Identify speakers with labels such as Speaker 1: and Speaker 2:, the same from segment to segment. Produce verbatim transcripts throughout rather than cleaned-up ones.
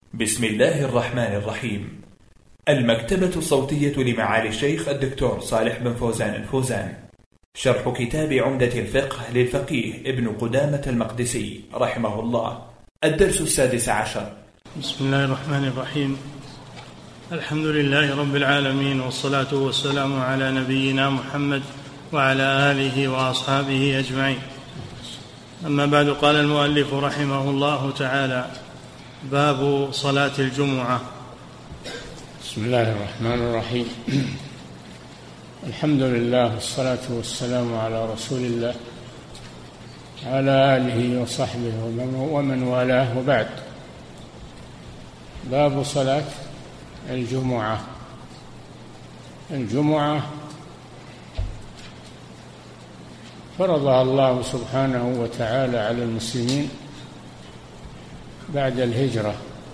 Speaker 1: بسم الله الرحمن الرحيم. المكتبة الصوتية لمعالي الشيخ الدكتور صالح بن فوزان الفوزان. شرح كتاب عمدة الفقه للفقيه ابن قدامة المقدسي رحمه الله. الدرس السادس عشر.
Speaker 2: بسم الله الرحمن الرحيم. الحمد لله رب العالمين، والصلاة والسلام على نبينا محمد وعلى آله وأصحابه أجمعين. أما بعد، قال المؤلف رحمه الله تعالى: باب صلاة الجمعة.
Speaker 3: بسم الله الرحمن الرحيم. الحمد لله، والصلاة والسلام على رسول الله على آله وصحبه ومن والاه، وبعد. باب صلاة الجمعة. الجمعة فرضها الله سبحانه وتعالى على المسلمين بعد الهجرة،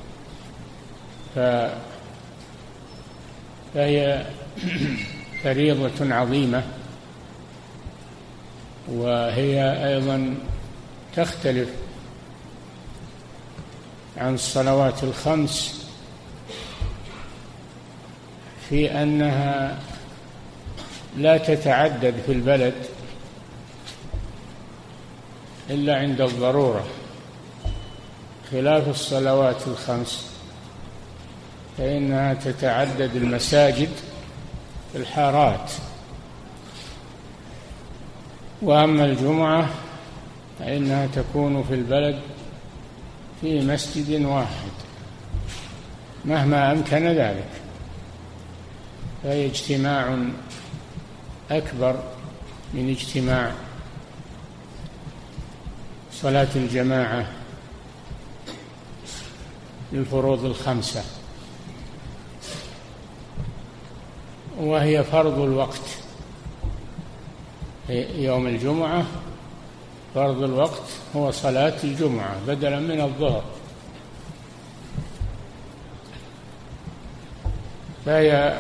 Speaker 3: فهي فريضة عظيمة، وهي أيضا تختلف عن الصلوات الخمس في أنها لا تتعدد في البلد إلا عند الضرورة، خلاف الصلوات الخمس فإنها تتعدد المساجد في الحارات. وأما الجمعة فإنها تكون في البلد في مسجد واحد مهما أمكن ذلك، فهي اجتماع أكبر من اجتماع صلاة الجماعة للفروض الخمسة، وهي فرض الوقت. يوم الجمعة فرض الوقت هو صلاة الجمعة بدلا من الظهر، فهي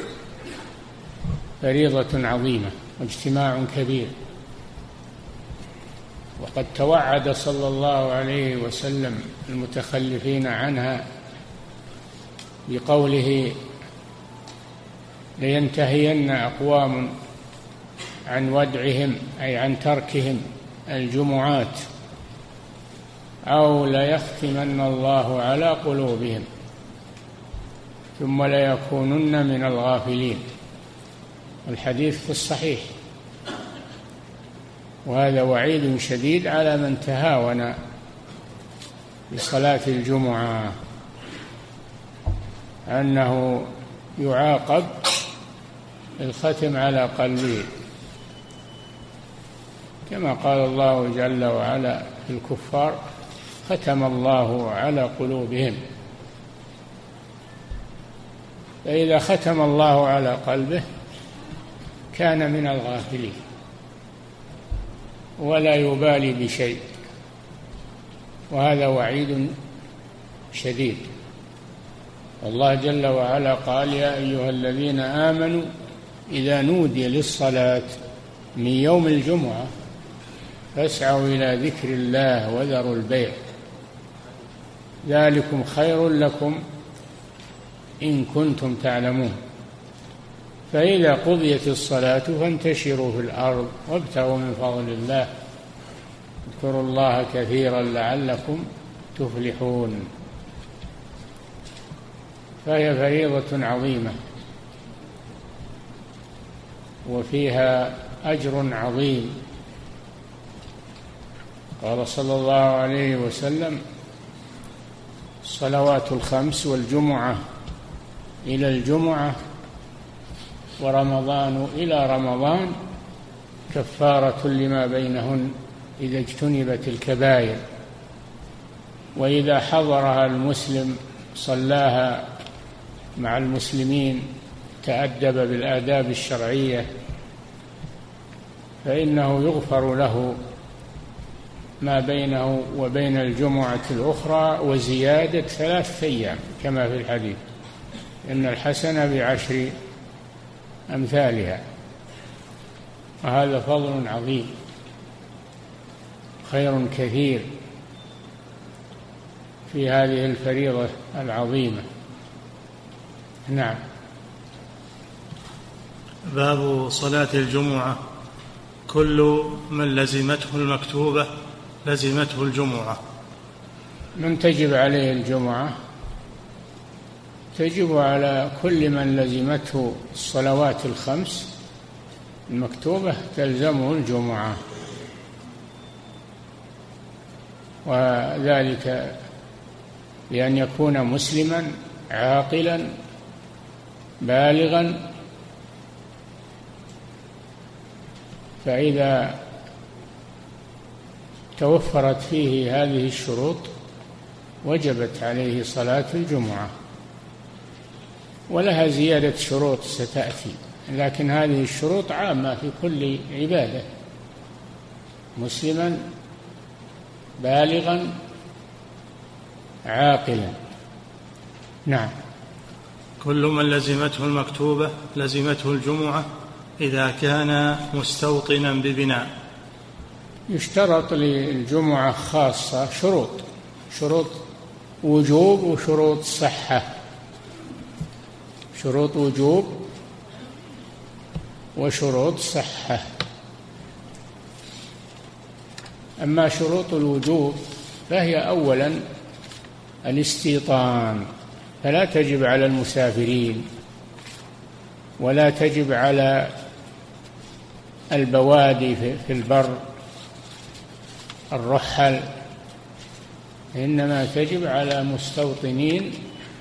Speaker 3: فريضة عظيمة واجتماع كبير. وقد توعد صلى الله عليه وسلم المتخلفين عنها بقوله: لينتهين أقوام عن ودعهم، أي عن تركهم الجمعات، أو ليختمن الله على قلوبهم ثم ليكونن من الغافلين. الحديث في الصحيح، وهذا وعيد شديد على من تهاون بصلاة الجمعة، أنه يعاقب الختم على قلبه، كما قال الله جل وعلا في الكفار: ختم الله على قلوبهم. فإذا ختم الله على قلبه كان من الغافلين ولا يبالي بشيء، وهذا وعيد شديد. الله جل وعلا قال: يا أيها الذين آمنوا إذا نودي للصلاة من يوم الجمعة فاسعوا إلى ذكر الله وذروا البيع ذلكم خير لكم إن كنتم تعلمون. فإذا قضيت الصلاة فانتشروا في الأرض وابتغوا من فضل الله اذكروا الله كثيرا لعلكم تفلحون. فهي فريضة عظيمة وفيها أجر عظيم. قال صلى الله عليه وسلم: الصلوات الخمس والجمعة إلى الجمعة ورمضان إلى رمضان كفارة لما بينهن إذا اجتنبت الكبائر. وإذا حضرها المسلم صلاها مع المسلمين تأدب بالآداب الشرعية فإنه يغفر له ما بينه وبين الجمعة الأخرى وزيادة ثلاثة أيام كما في الحديث: إن الحسنة بعشر أمثالها. وهذا فضل عظيم، خير كثير. في هذه الفريضة العظيمة. نعم.
Speaker 2: باب صلاة الجمعة. كل من لزمته المكتوبة لزمته الجمعة.
Speaker 3: من تجب عليه الجمعة؟ تجب على كل من لزمته الصلوات الخمس المكتوبة تلزمه الجمعة، وذلك بأن يكون مسلما عاقلا بالغا، فإذا توفرت فيه هذه الشروط وجبت عليه صلاة الجمعة، ولها زيادة شروط ستأتي، لكن هذه الشروط عامة في كل عبادة: مسلما بالغا عاقلا. نعم.
Speaker 2: كل من لزمته المكتوبة لزمته الجمعة إذا كان مستوطنا ببناء.
Speaker 3: يشترط للجمعة خاصة شروط، شروط وجوب وشروط صحة. شروط وجوب وشروط صحة. أما شروط الوجوب فهي أولا الاستيطان، فلا تجب على المسافرين ولا تجب على البوادي في البر الرحل، إنما تجب على مستوطنين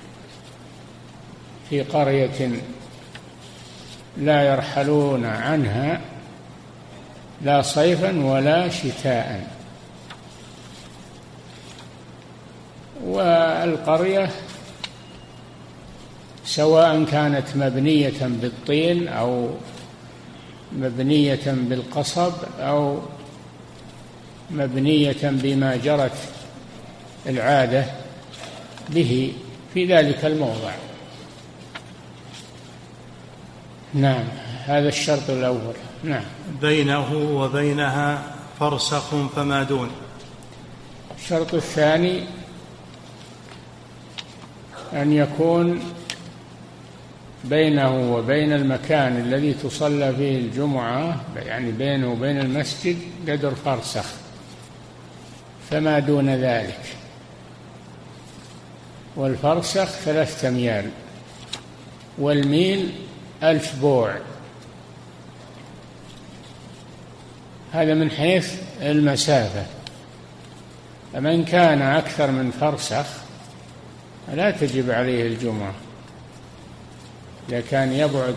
Speaker 3: في قرية لا يرحلون عنها لا صيفا ولا شتاء. والقرية سواء كانت مبنية بالطين أو مبنية بالقصب أو مبنية بما جرت العادة به في ذلك الموضع. نعم، هذا الشرط الأول. نعم.
Speaker 2: بينه وبينها فرسخ فما دون.
Speaker 3: الشرط الثاني أن يكون بينه وبين المكان الذي تصلى فيه الجمعة، يعني بينه وبين المسجد، قدر فرسخ فما دون ذلك، والفرسخ ثلاثة أميال، والميل ألف بوع. هذا من حيث المسافة. فمن كان أكثر من فرسخ لا تجب عليه الجمعة. إذا كان يبعد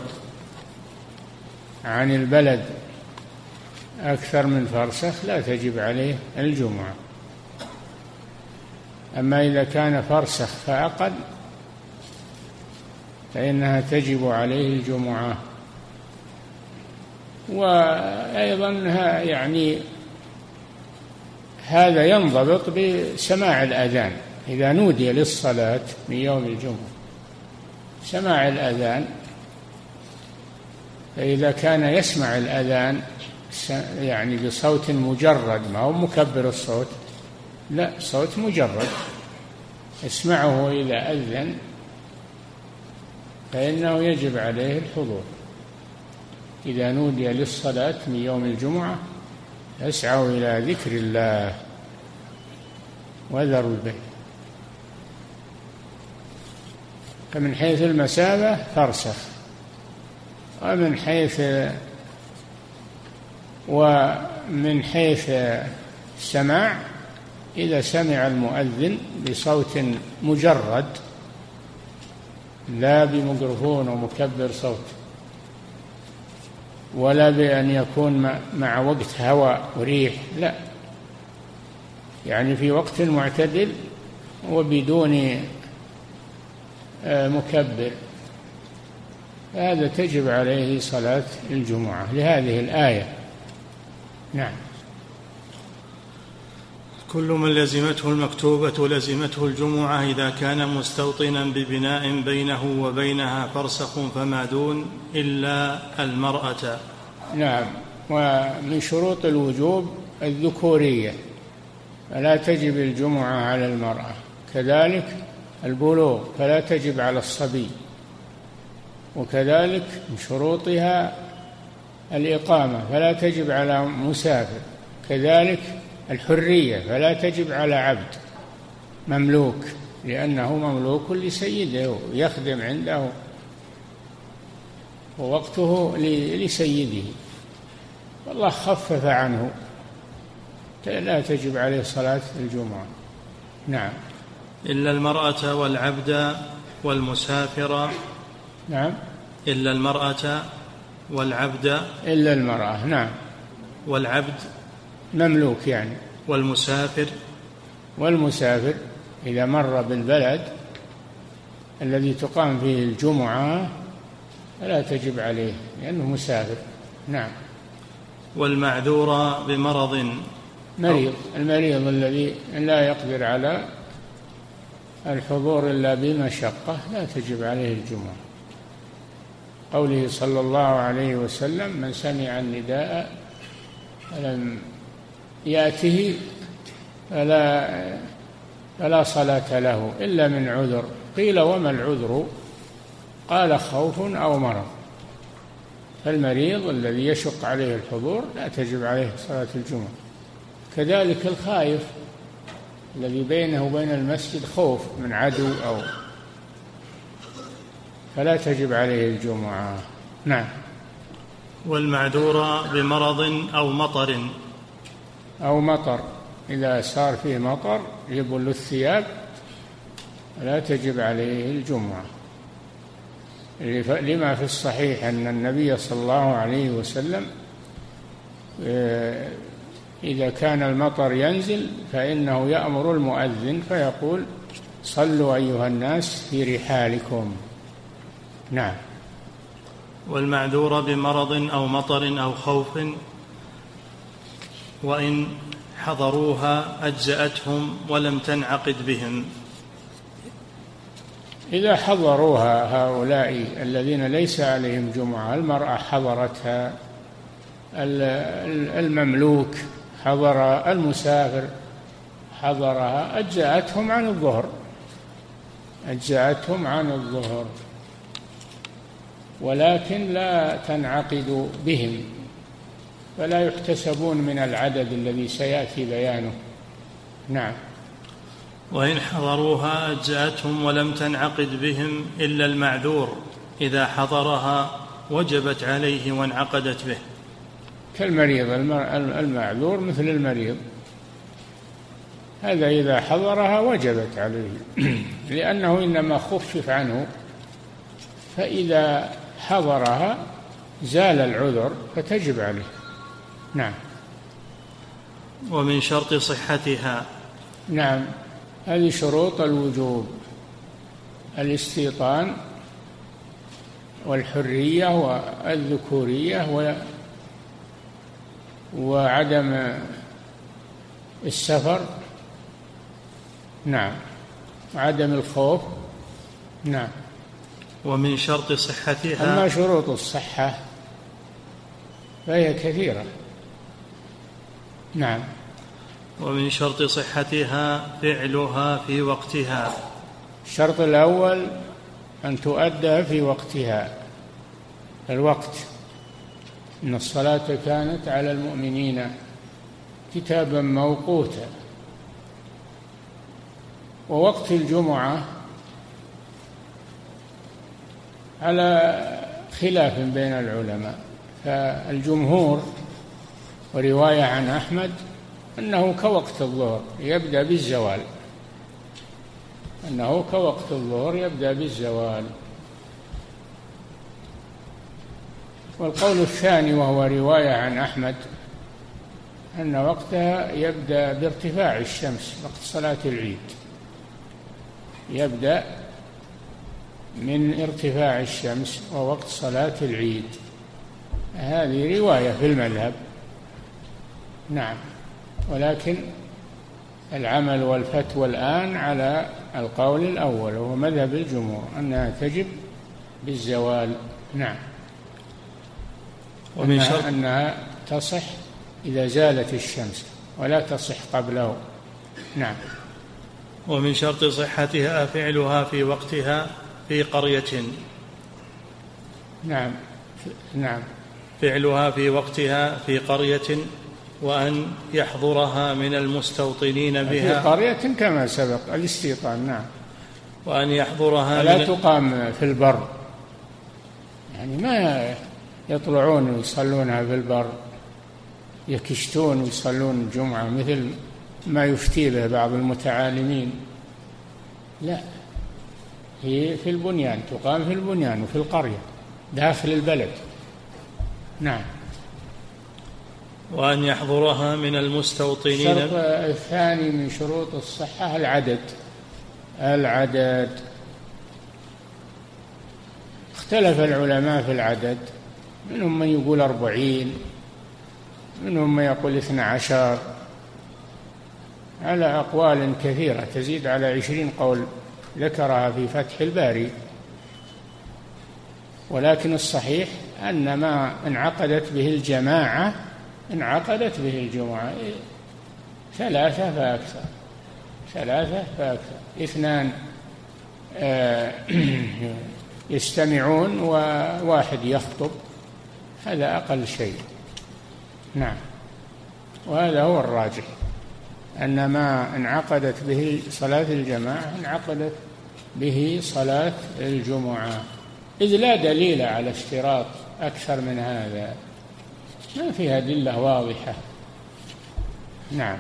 Speaker 3: عن البلد أكثر من فرسخ لا تجب عليه الجمعة. أما إذا كان فرسخ فأقل فإنها تجب عليه الجمعة. وأيضا يعني هذا ينضبط بسماع الأذان. إذا نودي للصلاة من يوم الجمعة سماع الأذان، فإذا كان يسمع الأذان يعني بصوت مجرد، ما هو مكبر الصوت، لا، صوت مجرد، اسمعه إذا أذن، فإنه يجب عليه الحضور. إذا نودي للصلاة من يوم الجمعة فاسعوا إلى ذكر الله وذروا البيع. فمن حيث المسافة فرسخ، ومن حيث ومن حيث السماع إذا سمع المؤذن بصوت مجرد لا بميكروفون ومكبر صوت، ولا بأن يكون مع وقت هواء وريح، لا، يعني في وقت معتدل وبدون مكبر، هذا تجب عليه صلاة الجمعة لهذه الآية. نعم.
Speaker 2: كل من لزمته المكتوبة لزمته الجمعة إذا كان مستوطنا ببناء بينه وبينها فرسخ فما دون إلا المرأة.
Speaker 3: نعم. ومن شروط الوجوب الذكورية، فلا تجب الجمعة على المرأة كذلك البلوغ فلا تجب على الصبي، وكذلك من شروطها الإقامة فلا تجب على مسافر، كذلك الحرية فلا تجب على عبد مملوك لأنه مملوك لسيده يخدم عنده ووقته لسيده، والله خفف عنه لا تجب عليه صلاة الجمعة. نعم.
Speaker 2: إلا المرأة والعبد والمسافر.
Speaker 3: نعم.
Speaker 2: إلا المرأة والعبد.
Speaker 3: إلا المرأة. نعم.
Speaker 2: والعبد
Speaker 3: مملوك يعني.
Speaker 2: والمسافر.
Speaker 3: والمسافر إذا مر بالبلد الذي تقام فيه الجمعة فلا تجب عليه لأنه مسافر. نعم.
Speaker 2: والمعذور بمرض.
Speaker 3: مريض، المريض الذي لا يقدر على الحضور إلا بمشقة لا تجب عليه الجمعة، قوله صلى الله عليه وسلم: من سمع النداء فلم يأته فلا, فلا صلاة له إلا من عذر. قيل: وما العذر؟ قال: خوف أو مرض. فالمريض الذي يشق عليه الحضور لا تجب عليه صلاة الجمعة، كذلك الخائف الذي بينه وبين المسجد خوف من عدو أو فلا تجب عليه الجمعة. نعم.
Speaker 2: والمعذور بمرض أو مطر.
Speaker 3: أو مطر، إذا صار فيه مطر يبل الثياب لا تجب عليه الجمعة، لما في الصحيح أن النبي صلى الله عليه وسلم إذا كان المطر ينزل فإنه يأمر المؤذن فيقول: صلوا أيها الناس في رحالكم. نعم.
Speaker 2: والمعذور بمرض أو مطر أو خوف وإن حضروها أجزأتهم ولم تنعقد بهم.
Speaker 3: إذا حضروها هؤلاء الذين ليس عليهم جمعة، المرأة حضرتها، المملوك حضر، المسافر حضرها، أجزأتهم عن الظهر أجزأتهم عن الظهر ولكن لا تنعقد بهم، فلا يحتسبون من العدد الذي سيأتي بيانه. نعم.
Speaker 2: وإن حضروها أجزأتهم ولم تنعقد بهم إلا المعذور إذا حضرها وجبت عليه وانعقدت به.
Speaker 3: كالمريض، المعذور مثل المريض، هذا إذا حضرها وجبت عليه لأنه إنما خفف عنه، فإذا حضرها زال العذر فتجب عليه. نعم.
Speaker 2: ومن شرط صحتها.
Speaker 3: نعم، هذه شروط الوجوب: الاستيطان والحرية والذكورية وعدم السفر. نعم. وعدم الخوف. نعم.
Speaker 2: ومن شرط صحتها.
Speaker 3: أما شروط الصحة فهي كثيرة. نعم.
Speaker 2: ومن شرط صحتها فعلها في وقتها.
Speaker 3: الشرط الأول أن تؤدى في وقتها، الوقت، إن الصلاة كانت على المؤمنين كتابا موقوتا. ووقت الجمعة على خلاف بين العلماء، فالجمهور ورواية عن أحمد أنه كوقت الظهر يبدأ بالزوال، أنه كوقت الظهر يبدأ بالزوال. والقول الثاني وهو رواية عن أحمد أن وقتها يبدأ بارتفاع الشمس، وقت صلاة العيد يبدأ من ارتفاع الشمس ووقت صلاة العيد. هذه رواية في المذهب. نعم. ولكن العمل والفتوى الآن على القول الأول وهو مذهب الجمهور أنها تجب بالزوال. نعم. ومن شرط أنها تصح إذا زالت الشمس ولا تصح قبله. نعم.
Speaker 2: ومن شرط صحتها فعلها في وقتها في قرية.
Speaker 3: نعم نعم
Speaker 2: فعلها في وقتها في قرية، وأن يحضرها من المستوطنين بها
Speaker 3: في قرية كما سبق الاستيطان. نعم.
Speaker 2: وأن يحضرها
Speaker 3: لا
Speaker 2: من
Speaker 3: تقام في البر، يعني ما يطلعون ويصلونها في البر، يكشتون ويصلون الجمعة مثل ما يفتي به بعض المتعالمين. لا، هي في البنيان، تقام في البنيان وفي القرية داخل البلد. نعم.
Speaker 2: وأن يحضرها من المستوطنين.
Speaker 3: الشرط الثاني من شروط الصحة العدد. العدد اختلف العلماء في العدد، منهم من يقول أربعين، منهم من يقول اثنى عشر، على أقوال كثيرة تزيد على عشرين قول ذكرها في فتح الباري. ولكن الصحيح أن ما انعقدت به الجماعة انعقدت به الجمعة، ثلاثة فأكثر، ثلاثة فأكثر، اثنان يستمعون وواحد يخطب، هذا أقل شيء. نعم. وهذا هو الراجح، أن ما انعقدت به صلاة الجماعة انعقدت به صلاة الجمعة، إذ لا دليل على اشتراط أكثر من هذا، ما فيها أدلة واضحة. نعم.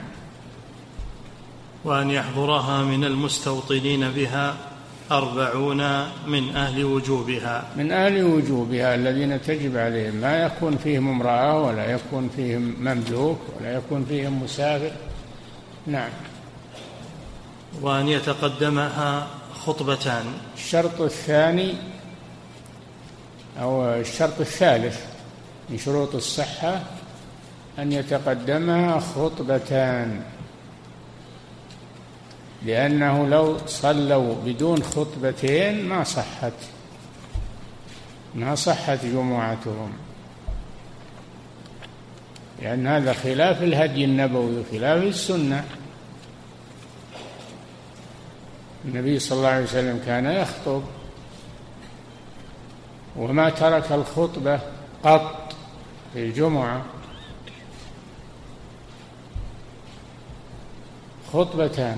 Speaker 2: وأن يحضرها من المستوطنين بها أربعون من أهل وجوبها.
Speaker 3: من أهل وجوبها الذين تجب عليهم، ما يكون فيهم امرأة ولا يكون فيهم مملوك ولا يكون فيهم مسافر. نعم.
Speaker 2: وأن يتقدمها خطبتان.
Speaker 3: الشرط الثاني أو الشرط الثالث من شروط الصحة أن يتقدمها خطبتان، لأنه لو صلوا بدون خطبتين ما صحت ما صحت جمعتهم، لأن هذا خلاف الهدي النبوي وخلاف السنة. النبي صلى الله عليه وسلم كان يخطب وما ترك الخطبة قط في الجمعة، خطبتان،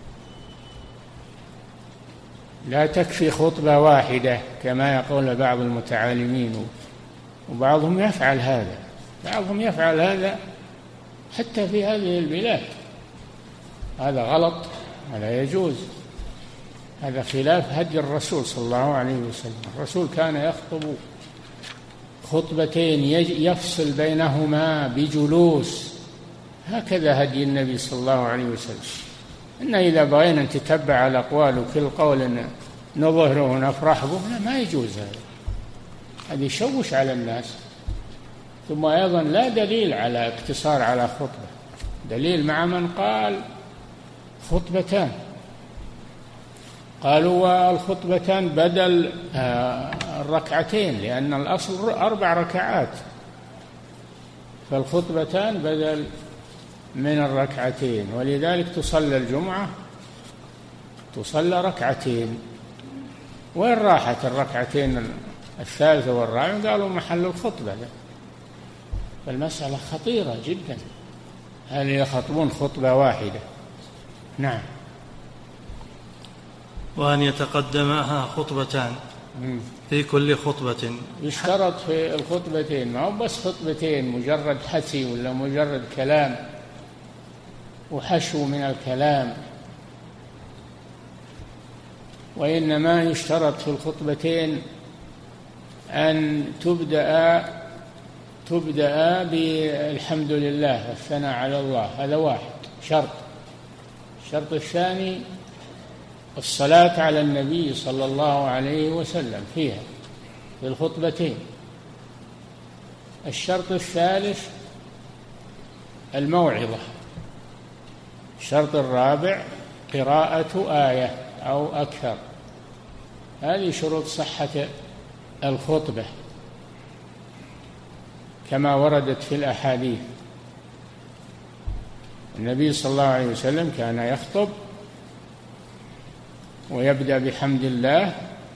Speaker 3: لا تكفي خطبة واحدة كما يقول بعض المتعالمين، وبعضهم يفعل هذا، بعضهم يفعل هذا حتى في هذه البلاد، هذا غلط، هذا يجوز، هذا خلاف هدي الرسول صلى الله عليه وسلم. الرسول كان يخطب خطبتين يفصل بينهما بجلوس، هكذا هدي النبي صلى الله عليه وسلم. إن إذا بغينا نتتبع الأقوال وكل قول نظهره ونفرح به، لا، ما يجوز هذا، هذا يشوش على الناس. ثم أيضا لا دليل على اقتصار على خطبة، دليل مع من قال خطبتان، قالوا والخطبتان بدل الركعتين، لأن الأصل أربع ركعات، فالخطبتان بدل من الركعتين، ولذلك تصلى الجمعة تصلى ركعتين. وين راحت الركعتين الثالثة والرابعة؟ قالوا محل الخطبة. فالمسألة خطيرة جدا، هل يخطبون خطبة واحدة؟ نعم.
Speaker 2: وأن يتقدمها خطبتان في كل خطبة.
Speaker 3: يشترط في الخطبتين، ما هو بس خطبتين مجرد حثي ولا مجرد كلام وحشو من الكلام، وإنما يشترط في الخطبتين أن تبدأ تبدأ بالحمد لله والثناء على الله، هذا واحد شرط. الشرط الثاني الصلاة على النبي صلى الله عليه وسلم فيها في الخطبتين. الشرط الثالث الموعظة. الشرط الرابع قراءة آية أو أكثر. هذه شروط صحة الخطبة كما وردت في الأحاديث. النبي صلى الله عليه وسلم كان يخطب ويبدأ بحمد الله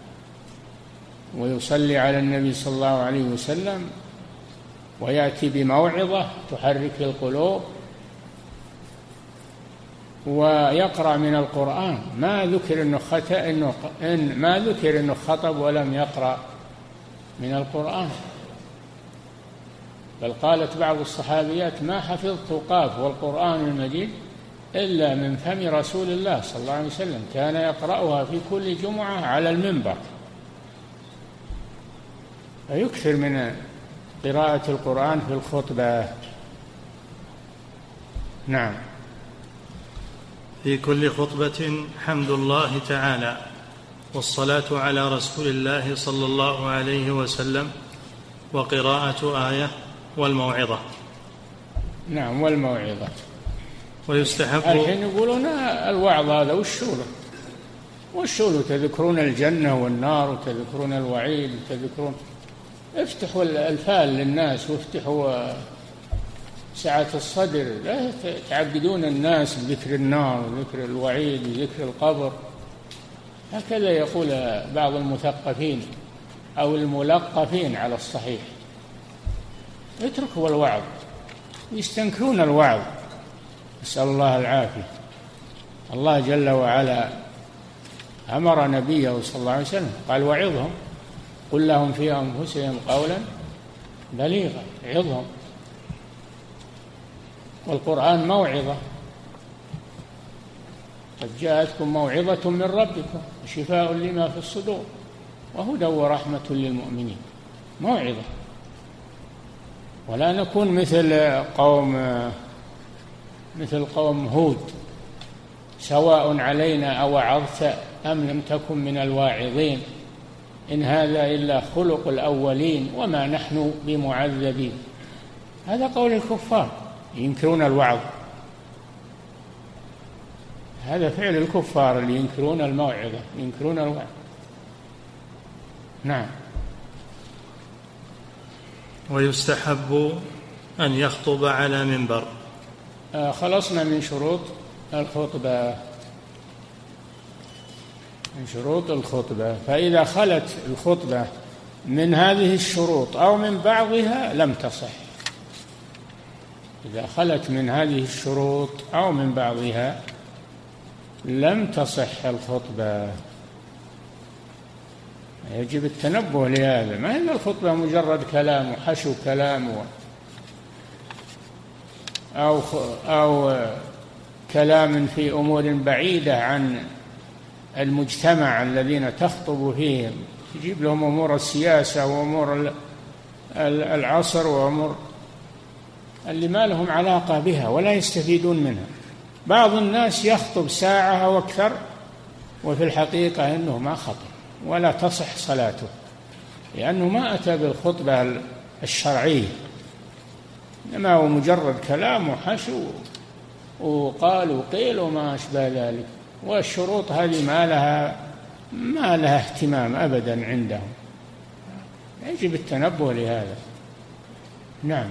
Speaker 3: ويصلي على النبي صلى الله عليه وسلم ويأتي بموعظة تحرك القلوب ويقرأ من القرآن. ما ذكر إنه خطأ إنه إن ما ذكر إنه خطب ولم يقرأ من القرآن. بل قالت بعض الصحابيات: ما حفظت قاف والقرآن المجيد إلا من فم رسول الله صلى الله عليه وسلم، كان يقرأها في كل جمعة على المنبر. فيكثر من قراءة القرآن في الخطبة. نعم.
Speaker 2: في كل خطبة حمد الله تعالى والصلاة على رسول الله صلى الله عليه وسلم وقراءة آية والموعظة.
Speaker 3: نعم، والموعظة.
Speaker 2: ويستحب
Speaker 3: الحين يقولون الوعظ هذا وشوله وشوله تذكرون الجنة والنار وتذكرون الوعيد وتذكرون. افتحوا الفال للناس وافتحوا سعة الصدر، لا تعبدون الناس بذكر النار وذكر الوعيد وذكر القبر. هكذا يقول بعض المثقفين أو الملقفين على الصحيح. اتركوا الوعظ، يستنكرون الوعظ، نسأل الله العافية. الله جل وعلا أمر نبيه صلى الله عليه وسلم قال: وعظهم، قل لهم في أنفسهم قولا بليغا. عظهم. والقرآن موعظة. قد جاءتكم موعظة من ربكم وشفاء لما في الصدور وهدى ورحمة للمؤمنين. موعظة. ولا نكون مثل قوم مثل قوم هود: سواء علينا أوعظت أم لم تكن من الواعظين إن هذا إلا خلق الأولين وما نحن بمعذبين. هذا قول الكفار، ينكرون الوعظ. هذا فعل الكفار اللي ينكرون الموعظة، ينكرون الوعظ. نعم.
Speaker 2: ويستحب أن يخطب على منبر.
Speaker 3: آه خلصنا من شروط الخطبة، من شروط الخطبة. فإذا خلت الخطبة من هذه الشروط أو من بعضها لم تصح. إذا خلت من هذه الشروط أو من بعضها لم تصح الخطبة. يجب التنبه لهذا. ما هي الخطبة مجرد كلام وحشو كلام أو أو كلام في أمور بعيدة عن المجتمع الذين تخطب فيهم. تجيب لهم أمور السياسة وأمور العصر وأمور اللي ما لهم علاقة بها ولا يستفيدون منها. بعض الناس يخطب ساعة أو أكثر وفي الحقيقة أنه ما خطب ولا تصح صلاته، لأنه ما أتى بالخطبة الشرعية، إنما هو مجرد كلام وحشو وقال وقيل وما أشبه ذلك. والشروط هذه ما لها ما لها اهتمام أبدا عندهم. يجب التنبه لهذا. نعم.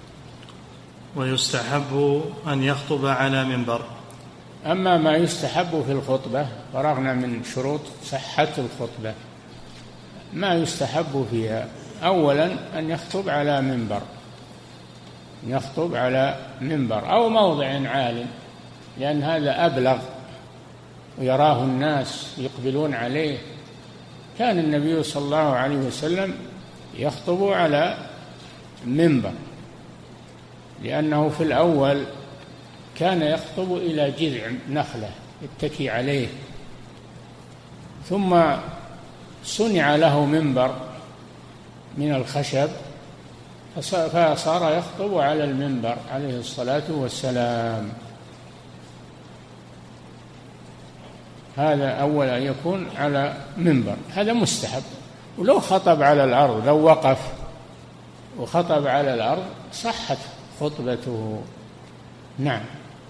Speaker 2: ويستحب أن يخطب على منبر.
Speaker 3: أما ما يستحب في الخطبة، فرغنا من شروط صحة الخطبة. ما يستحب فيها: أولا أن يخطب على منبر، يخطب على منبر أو موضع عال، لأن هذا أبلغ ويراه الناس يقبلون عليه. كان النبي صلى الله عليه وسلم يخطب على منبر، لأنه في الأول كان يخطب إلى جذع نخلة يتكي عليه، ثم صنع له منبر من الخشب فصار يخطب على المنبر عليه الصلاة والسلام. هذا أول أن يكون على منبر، هذا مستحب. ولو خطب على الأرض، لو وقف وخطب على الأرض صحت خطبته. نعم.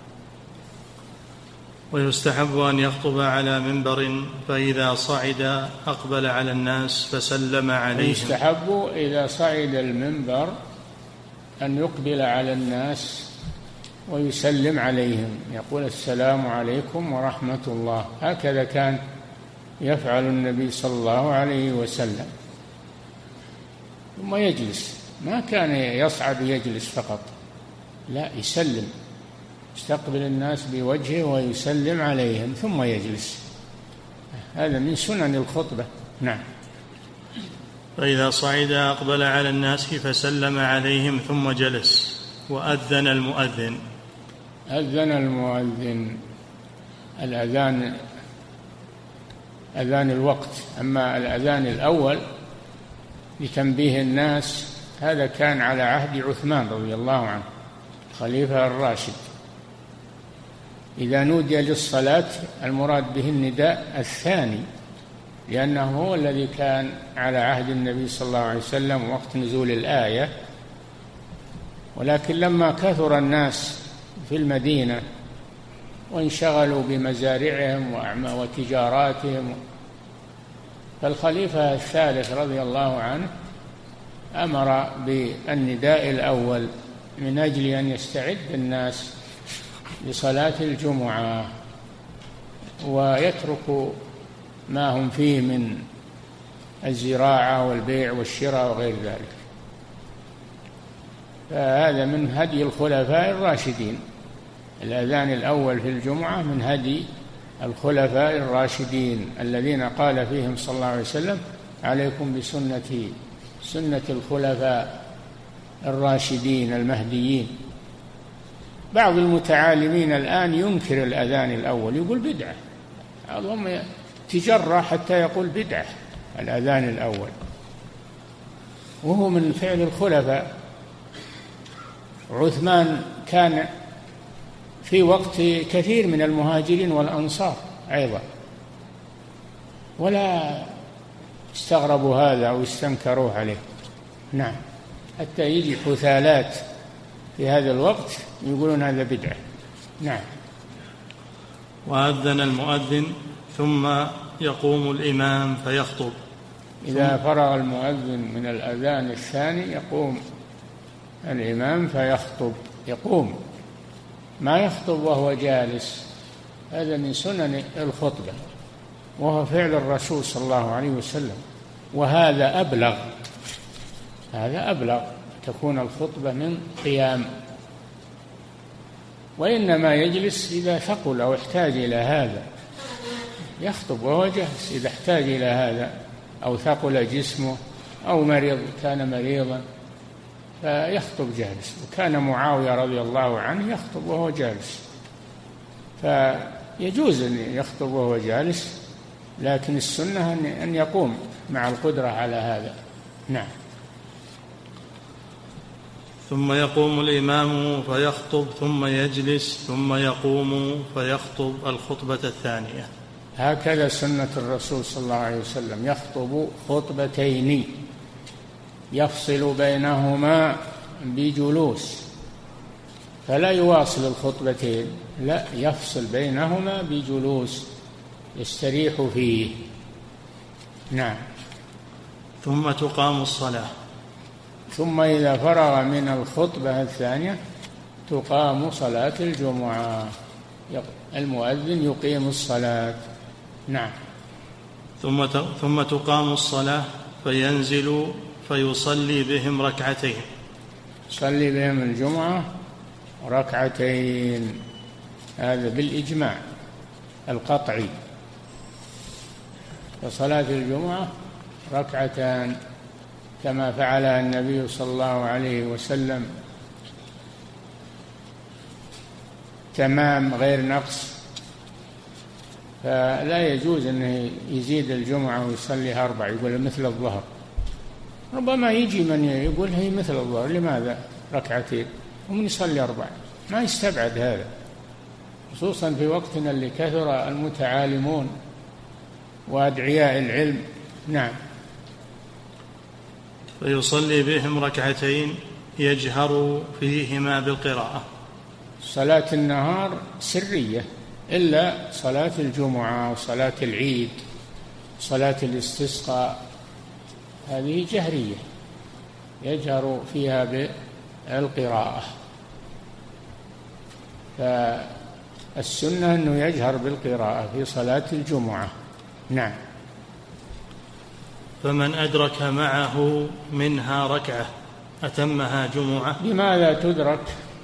Speaker 2: ويستحب أن يخطب على منبر فإذا صعد أقبل على الناس فسلم عليهم.
Speaker 3: يستحب إذا صعد المنبر أن يقبل على الناس ويسلم عليهم، يقول: السلام عليكم ورحمة الله. هكذا كان يفعل النبي صلى الله عليه وسلم، ثم يجلس. ما كان يصعد ويجلس فقط، لا، يسلم، يستقبل الناس بوجهه ويسلم عليهم ثم يجلس. هذا من سنن الخطبة. نعم.
Speaker 2: فإذا صعد أقبل على الناس فسلم عليهم ثم جلس. وأذن المؤذن.
Speaker 3: أذن المؤذن الأذان أذان الوقت. أما الأذان الأول لتنبيه الناس هذا كان على عهد عثمان رضي الله عنه الخليفة الراشد. إذا نودي للصلاة المراد به النداء الثاني، لأنه هو الذي كان على عهد النبي صلى الله عليه وسلم وقت نزول الآية. ولكن لما كثر الناس في المدينة وانشغلوا بمزارعهم وتجاراتهم، فالخليفة الثالث رضي الله عنه أمر بالنداء الأول من أجل أن يستعد الناس لصلاة الجمعة ويتركوا ما هم فيه من الزراعة والبيع والشراء وغير ذلك. فهذا من هدي الخلفاء الراشدين. الأذان الأول في الجمعة من هدي الخلفاء الراشدين الذين قال فيهم صلى الله عليه وسلم: عليكم بسنتي سنة الخلفاء الراشدين المهديين. بعض المتعالمين الآن ينكر الأذان الأول، يقول بدعة، بعضهم تجرى حتى يقول بدعة الأذان الأول، وهو من فعل الخلفاء. عثمان كان في وقت كثير من المهاجرين والأنصار أيضا، ولا استغربوا هذا أو استنكروه عليه. نعم، حتى يجي حثالات في هذا الوقت يقولون هذا بدعة. نعم.
Speaker 2: وأذن المؤذن ثم يقوم الإمام فيخطب.
Speaker 3: إذا فرغ المؤذن من الأذان الثاني يقوم الإمام فيخطب. يقوم، ما يخطب وهو جالس. هذا من سنن الخطبة، وهو فعل الرسول صلى الله عليه وسلم، وهذا أبلغ. هذا أبلغ، تكون الخطبة من قيام. وإنما يجلس إذا ثقل أو احتاج إلى هذا، يخطب وهو جالس إذا احتاج إلى هذا، أو ثقل جسمه، أو مريض كان مريضا فيخطب جالس. وكان معاوية رضي الله عنه يخطب وهو جالس، فيجوز أن يخطب وهو جالس، لكن السنة أن يقوم مع القدرة على هذا. نعم.
Speaker 2: ثم يقوم الإمام فيخطب ثم يجلس ثم يقوم فيخطب الخطبة الثانية.
Speaker 3: هكذا سنة الرسول صلى الله عليه وسلم، يخطب خطبتين يفصل بينهما بجلوس، فلا يواصل الخطبتين، لا، يفصل بينهما بجلوس يستريح فيه. نعم.
Speaker 2: ثم تقام الصلاة.
Speaker 3: ثم إذا فرغ من الخطبة الثانية تقام صلاة الجمعة، المؤذن يقيم الصلاة. نعم.
Speaker 2: ثم ثم تقام الصلاة فينزل فيصلي بهم ركعتين.
Speaker 3: يصلي بهم الجمعة ركعتين، هذا بالإجماع القطعي. فصلاة الجمعة ركعتان كما فعلها النبي صلى الله عليه وسلم، تمام غير نقص. فلا يجوز أنه يزيد الجمعة ويصليها أربع، يقول مثل الظهر. ربما يجي من يقول هي مثل الظهر، لماذا ركعتين ومن يصلي أربع؟ ما يستبعد هذا، خصوصا في وقتنا اللي كثر المتعالمون وأدعياء العلم. نعم.
Speaker 2: فيصلي بهم ركعتين يجهر فيهما بالقراءة.
Speaker 3: صلاة النهار سرية، إلا صلاة الجمعة وصلاة العيد، صلاة الاستسقاء، هذه جهرية يجهر فيها بالقراءة. فالسنة أنه يجهر بالقراءة في صلاة الجمعة. نعم.
Speaker 2: فمن أدرك معه منها ركعة أتمها جمعة.
Speaker 3: لماذا تدرك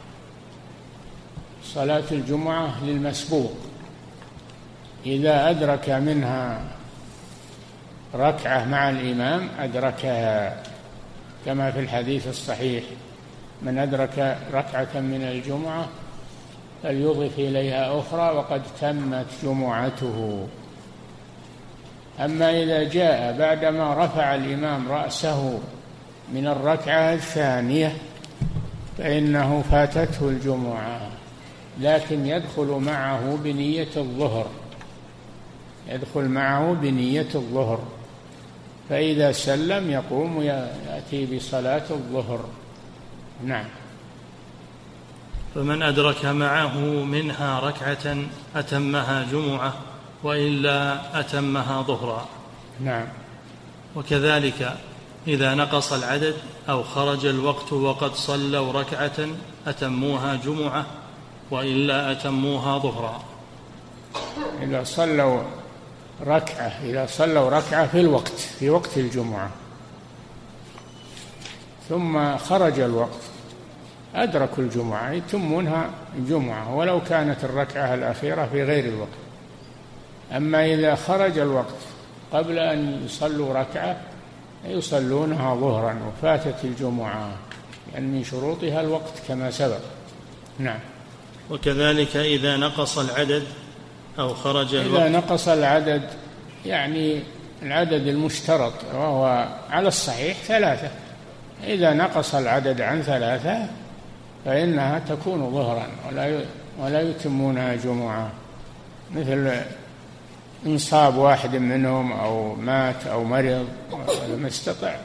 Speaker 3: صلاة الجمعة للمسبوق؟ إذا أدرك منها ركعة مع الإمام أدركها، كما في الحديث الصحيح: من أدرك ركعة من الجمعة فليضف إليها أخرى وقد تمت جمعته. أما إذا جاء بعدما رفع الإمام رأسه من الركعة الثانية فإنه فاتته الجمعة، لكن يدخل معه بنية الظهر يدخل معه بنية الظهر فإذا سلم يقوم يأتي بصلاة الظهر. نعم.
Speaker 2: فمن أدرك معه منها ركعة أتمها جمعة وإلا أتمها ظهرا.
Speaker 3: نعم.
Speaker 2: وكذلك إذا نقص العدد أو خرج الوقت وقد صلوا ركعة أتموها جمعة وإلا أتموها ظهرا.
Speaker 3: إذا صلوا ركعة إذا صلوا ركعة في الوقت في وقت الجمعة ثم خرج الوقت أدركوا الجمعة يتمونها الجمعة ولو كانت الركعة الأخيرة في غير الوقت. أما إذا خرج الوقت قبل أن يصلوا ركعة يصلونها ظهرا وفاتت الجمعة، لأن من شروطها الوقت كما سبق. نعم.
Speaker 2: وكذلك إذا نقص العدد أو خرج الوقت.
Speaker 3: إذا نقص العدد يعني العدد المشترط وهو على الصحيح ثلاثة، إذا نقص العدد عن ثلاثة فإنها تكون ظهرا ولا ولا يتمونها جمعة، مثل إنصاب واحد منهم أو مات أو مرض ولم يستطع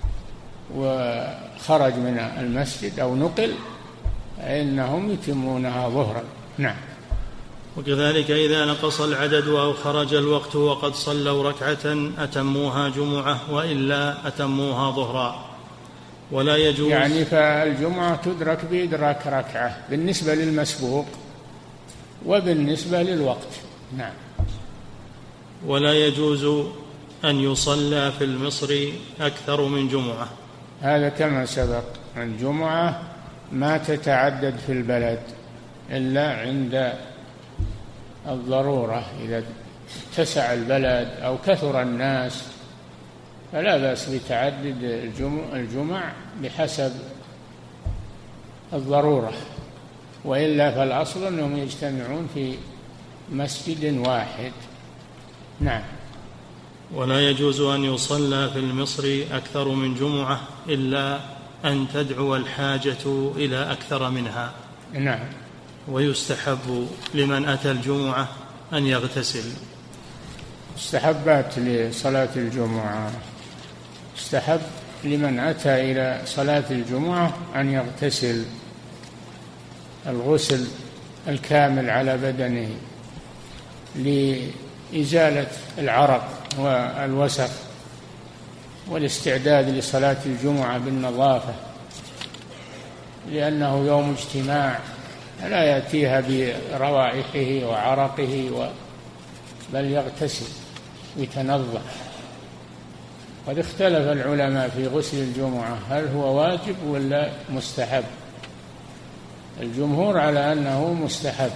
Speaker 3: وخرج من المسجد أو نقل فإنهم يتمونها ظهرا. نعم.
Speaker 2: وكذلك إذا نقص العدد أو خرج الوقت وقد صلوا ركعة أتموها جمعة وإلا أتموها ظهرا. ولا يجوز
Speaker 3: يعني فالجمعة تدرك بإدراك ركعة بالنسبة للمسبوق وبالنسبة للوقت. نعم.
Speaker 2: ولا يجوز أن يصلى في المصر أكثر من جمعة.
Speaker 3: هذا كما سبق، الجمعة ما تتعدد في البلد إلا عند الضرورة، إذا اتسع البلد أو كثر الناس فلا بأس بتعدد الجمع بحسب الضرورة، وإلا فالأصل أنهم يجتمعون في مسجد واحد. نعم.
Speaker 2: ولا يجوز أن يصلى في المصر أكثر من جمعة إلا أن تدعو الحاجة إلى أكثر منها.
Speaker 3: نعم.
Speaker 2: ويستحب لمن أتى الجمعة أن يغتسل.
Speaker 3: استحبات لصلاة الجمعة: استحب لمن أتى إلى صلاة الجمعة أن يغتسل الغسل الكامل على بدنه لإزالة العرق والوسخ والاستعداد لصلاة الجمعة بالنظافة، لأنه يوم اجتماع لا يأتيها بروائحه وعرقه و... بل يغتسل ويتنظف. قد اختلف العلماء في غسل الجمعة هل هو واجب ولا مستحب. الجمهور على أنه مستحب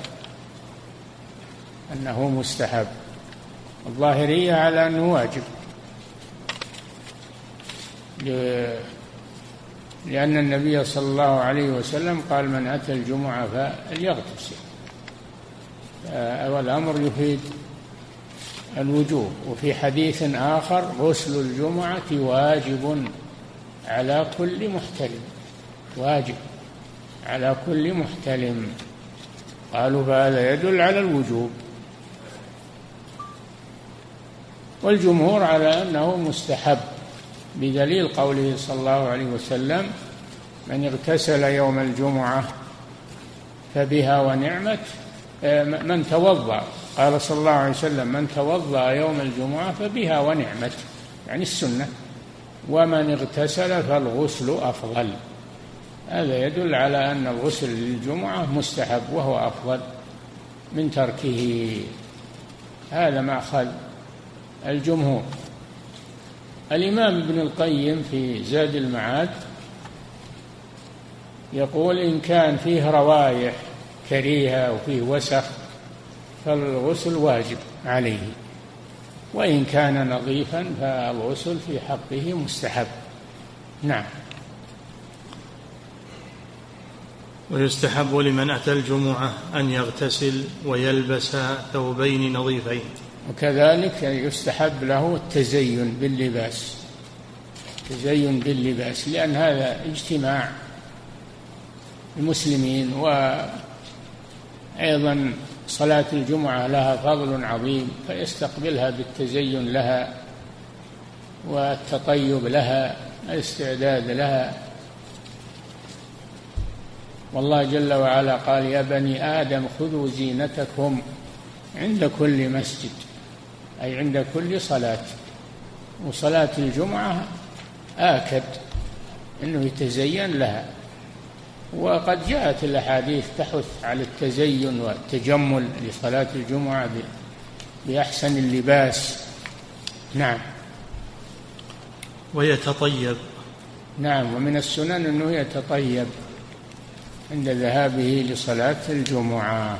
Speaker 3: أنه مستحب الظاهرية على أنه واجب، لأن النبي صلى الله عليه وسلم قال: من أتى الجمعة فليغتسل، والأمر يفيد الوجوب. وفي حديث آخر: غسل الجمعة واجب على كل محتلم، واجب على كل محتلم. قالوا فهذا يدل على الوجوب، والجمهور على أنه مستحب بدليل قوله صلى الله عليه وسلم: من اغتسل يوم الجمعة فبها ونعمت، من توضأ، قال صلى الله عليه وسلم: من توضأ يوم الجمعة فبها ونعمت، يعني السنة، ومن اغتسل فالغسل أفضل. هذا يدل على أن الغسل للجمعة مستحب وهو أفضل من تركه. هذا ما أخذ الجمهور. الإمام ابن القيم في زاد المعاد يقول إن كان فيه روائح كريهة وفيه وسخ فالغسل واجب عليه، وإن كان نظيفا فالغسل في حقه مستحب. نعم.
Speaker 2: ويستحب لمن أتى الجمعة أن يغتسل ويلبس ثوبين نظيفين.
Speaker 3: وكذلك يستحب له التزين باللباس، التزين باللباس، لأن هذا اجتماع المسلمين، وأيضا صلاة الجمعة لها فضل عظيم، فيستقبلها بالتزين لها والتطيب لها، الاستعداد لها. والله جل وعلا قال يا بني آدم خذوا زينتكم عند كل مسجد، أي عند كل صلاة. وصلاة الجمعة آكد أنه يتزين لها، وقد جاءت الأحاديث تحث على التزين والتجمل لصلاة الجمعة بأحسن اللباس. نعم.
Speaker 2: ويتطيب.
Speaker 3: نعم، ومن السنن أنه يتطيب عند ذهابه لصلاة الجمعة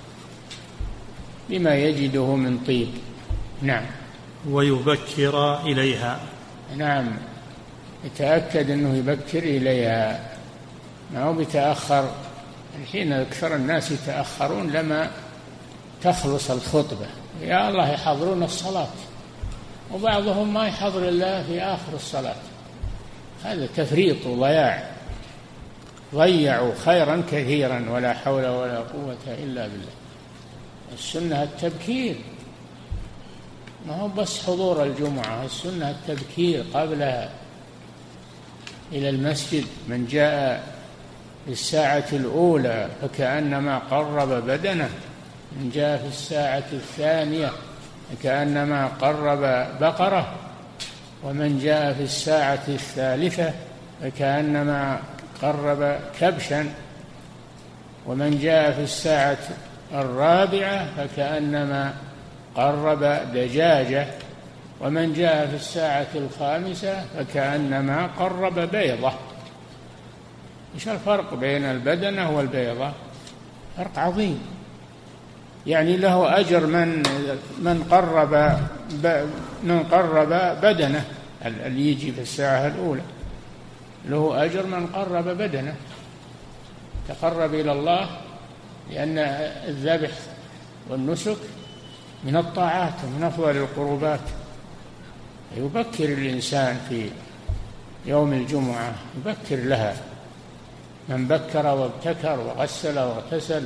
Speaker 3: بما يجده من طيب. نعم.
Speaker 2: ويبكر إليها.
Speaker 3: نعم، يتأكد أنه يبكر إليها، ما هو بيتأخر. الحين أكثر الناس يتأخرون لما تخلص الخطبة، يا الله يحضرون الصلاة، وبعضهم ما يحضر الله في آخر الصلاة. هذا تفريط وضياع، ضيعوا خيرا كثيرا، ولا حول ولا قوة إلا بالله. السنة التبكير، ما هو بس حضور الجمعة، السنة التبكير قبلها إلى المسجد. من جاء في الساعة الأولى فكأنما قرب بدنه، من جاء في الساعة الثانية فكأنما قرب بقرة، ومن جاء في الساعة الثالثة فكأنما قرب كبشا، ومن جاء في الساعة الرابعة فكأنما قرب دجاجة، ومن جاء في الساعة الخامسة فكأنما قرب بيضة. إيش الفرق بين البدنة والبيضة؟ فرق عظيم. يعني له أجر من من قرب من قرب بدنه، اللي يجي في الساعة الأولى له أجر من قرب بدنه، تقرب إلى الله، لأن الذبح والنسك من الطاعات ومن أفضل القربات. يبكر الإنسان في يوم الجمعة، يبكر لها. من بكر وابتكر وغسل واغتسل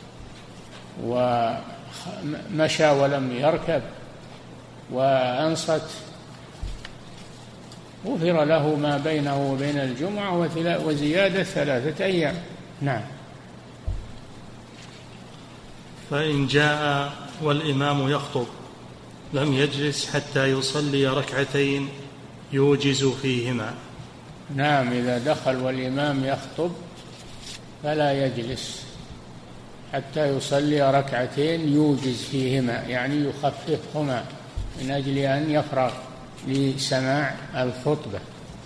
Speaker 3: ومشى ولم يركب وأنصت غفر له ما بينه وبين الجمعة وزيادة ثلاثة أيام. نعم.
Speaker 2: فإن جاء والإمام يخطب لم يجلس حتى يصلي ركعتين يوجز فيهما.
Speaker 3: نعم، إذا دخل والإمام يخطب فلا يجلس حتى يصلي ركعتين يوجز فيهما، يعني يخففهما من أجل أن يفرغ لسماع الخطبة،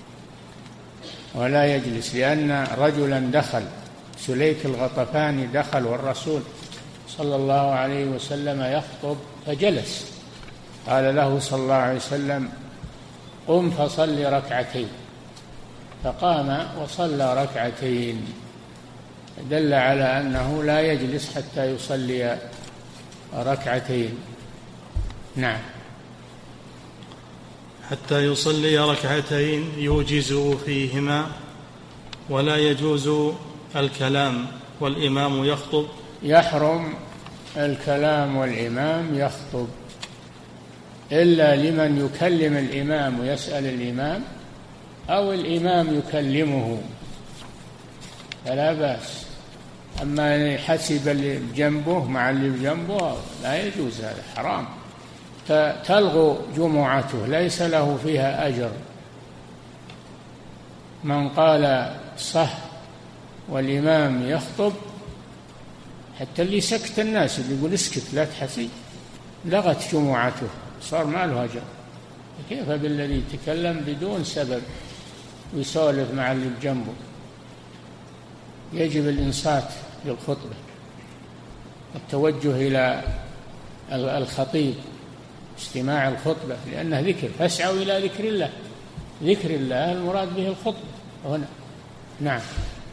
Speaker 3: ولا يجلس. لأن رجلا دخل، سليك الغطفاني دخل والرسول صلى الله عليه وسلم يخطب فجلس، قال له صلى الله عليه وسلم قم فصل ركعتين، فقام وصلى ركعتين، دل على أنه لا يجلس حتى يصلي ركعتين. نعم.
Speaker 2: حتى يصلي ركعتين يوجز فيهما، ولا يجوز الكلام والإمام يخطب.
Speaker 3: يحرم الكلام والإمام يخطب، إلا لمن يكلم الإمام ويسأل الإمام، أو الإمام يكلمه فلا بأس. أما حسب اللي بجنبه مع اللي بجنبه لا يجوز، هذا حرام، تلغو جمعته، ليس له فيها أجر. من قال صح والإمام يخطب، حتى اللي سكت الناس اللي يقول اسكت لا تحسي، لغت جمعته، صار ما له أجر. كيف بالذي يتكلم بدون سبب ويسولف مع اللي بجنبه؟ يجب الإنصات للخطبة، التوجه إلى الخطيب، استماع الخطبة، لأنه ذكر، فاسعوا إلى ذكر الله. ذكر الله المراد به الخطبة هنا. نعم.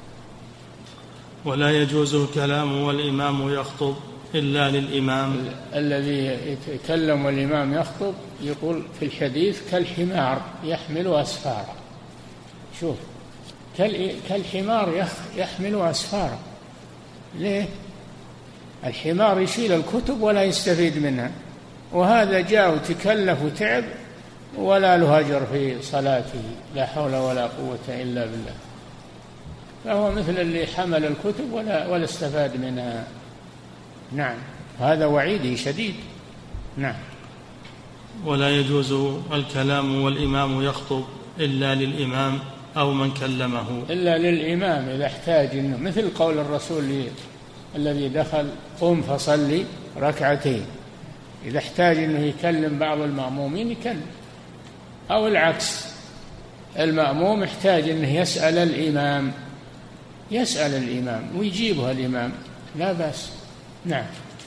Speaker 2: ولا يجوز الكلام والإمام يخطب إلا للإمام.
Speaker 3: الذي يتكلم والإمام يخطب يقول في الحديث كالحمار يحمل أسفارا. شوف، كالحمار يحمل أسفارا. ليه؟ الحمار يشيل الكتب ولا يستفيد منها، وهذا جاء وتكلف وتعب ولا له أجر في صلاته، لا حول ولا قوة إلا بالله. فهو مثل اللي حمل الكتب ولا, ولا استفاد منها. نعم، هذا وعيدي شديد. نعم.
Speaker 2: ولا يجوز الكلام والإمام يخطب إلا للإمام أو من كلمه.
Speaker 3: إلا للإمام إذا احتاج إنه، مثل قول الرسول الذي دخل قم فصلي ركعتين، إذا احتاج إنه يكلم بعض المأمومين يكلم، أو العكس، المأموم يحتاج إنه يسأل الإمام يسأل الإمام ويجيبها الإمام، لا بأس. نعم.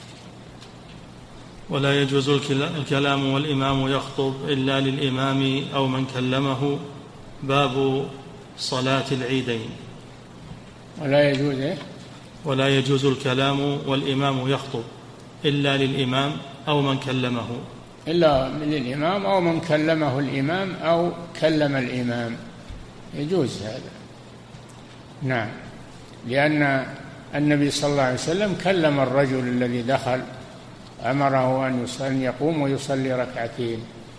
Speaker 2: ولا يجوز الكلام والإمام يخطب إلا للإمام أو من كلمه. باب صلاة العيدين.
Speaker 3: ولا يجوز إيه؟
Speaker 2: ولا يجوز الكلام والإمام يخطب إلا للإمام أو من كلمه.
Speaker 3: إلا للإمام أو من كلمه الإمام أو كلم الإمام، يجوز هذا. نعم، لأن النبي صلى الله عليه وسلم كلم الرجل الذي دخل، أمره أن يقوم ويصلي ركعتين.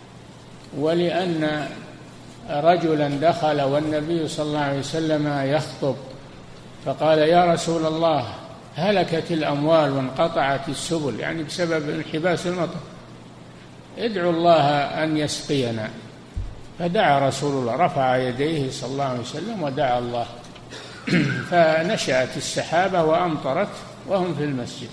Speaker 3: ولأن رجلا دخل والنبي صلى الله عليه وسلم يخطب فقال يا رسول الله هلكت الأموال وانقطعت السبل، يعني بسبب انحباس المطر، ادعو الله أن يسقينا. فدعا رسول الله، رفع يديه صلى الله عليه وسلم ودعا الله فنشأت السحابة وأمطرت وهم في المسجد،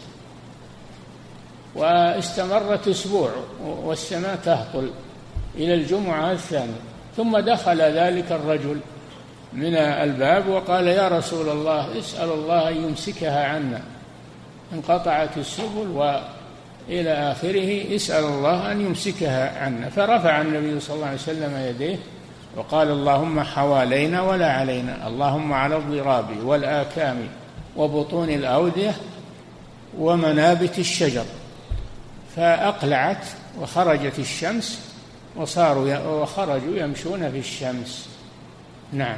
Speaker 3: واستمرت أسبوع والسماء تهطل إلى الجمعة الثانية. ثم دخل ذلك الرجل من الباب وقال يا رسول الله اسأل الله أن يمسكها عنا، انقطعت السبل وإلى آخره، اسأل الله أن يمسكها عنا. فرفع النبي صلى الله عليه وسلم يديه وقال اللهم حوالينا ولا علينا، اللهم على الضراب والآكام وبطون الأودية ومنابت الشجر. فأقلعت وخرجت الشمس وصاروا وخرجوا يمشون في الشمس. نعم.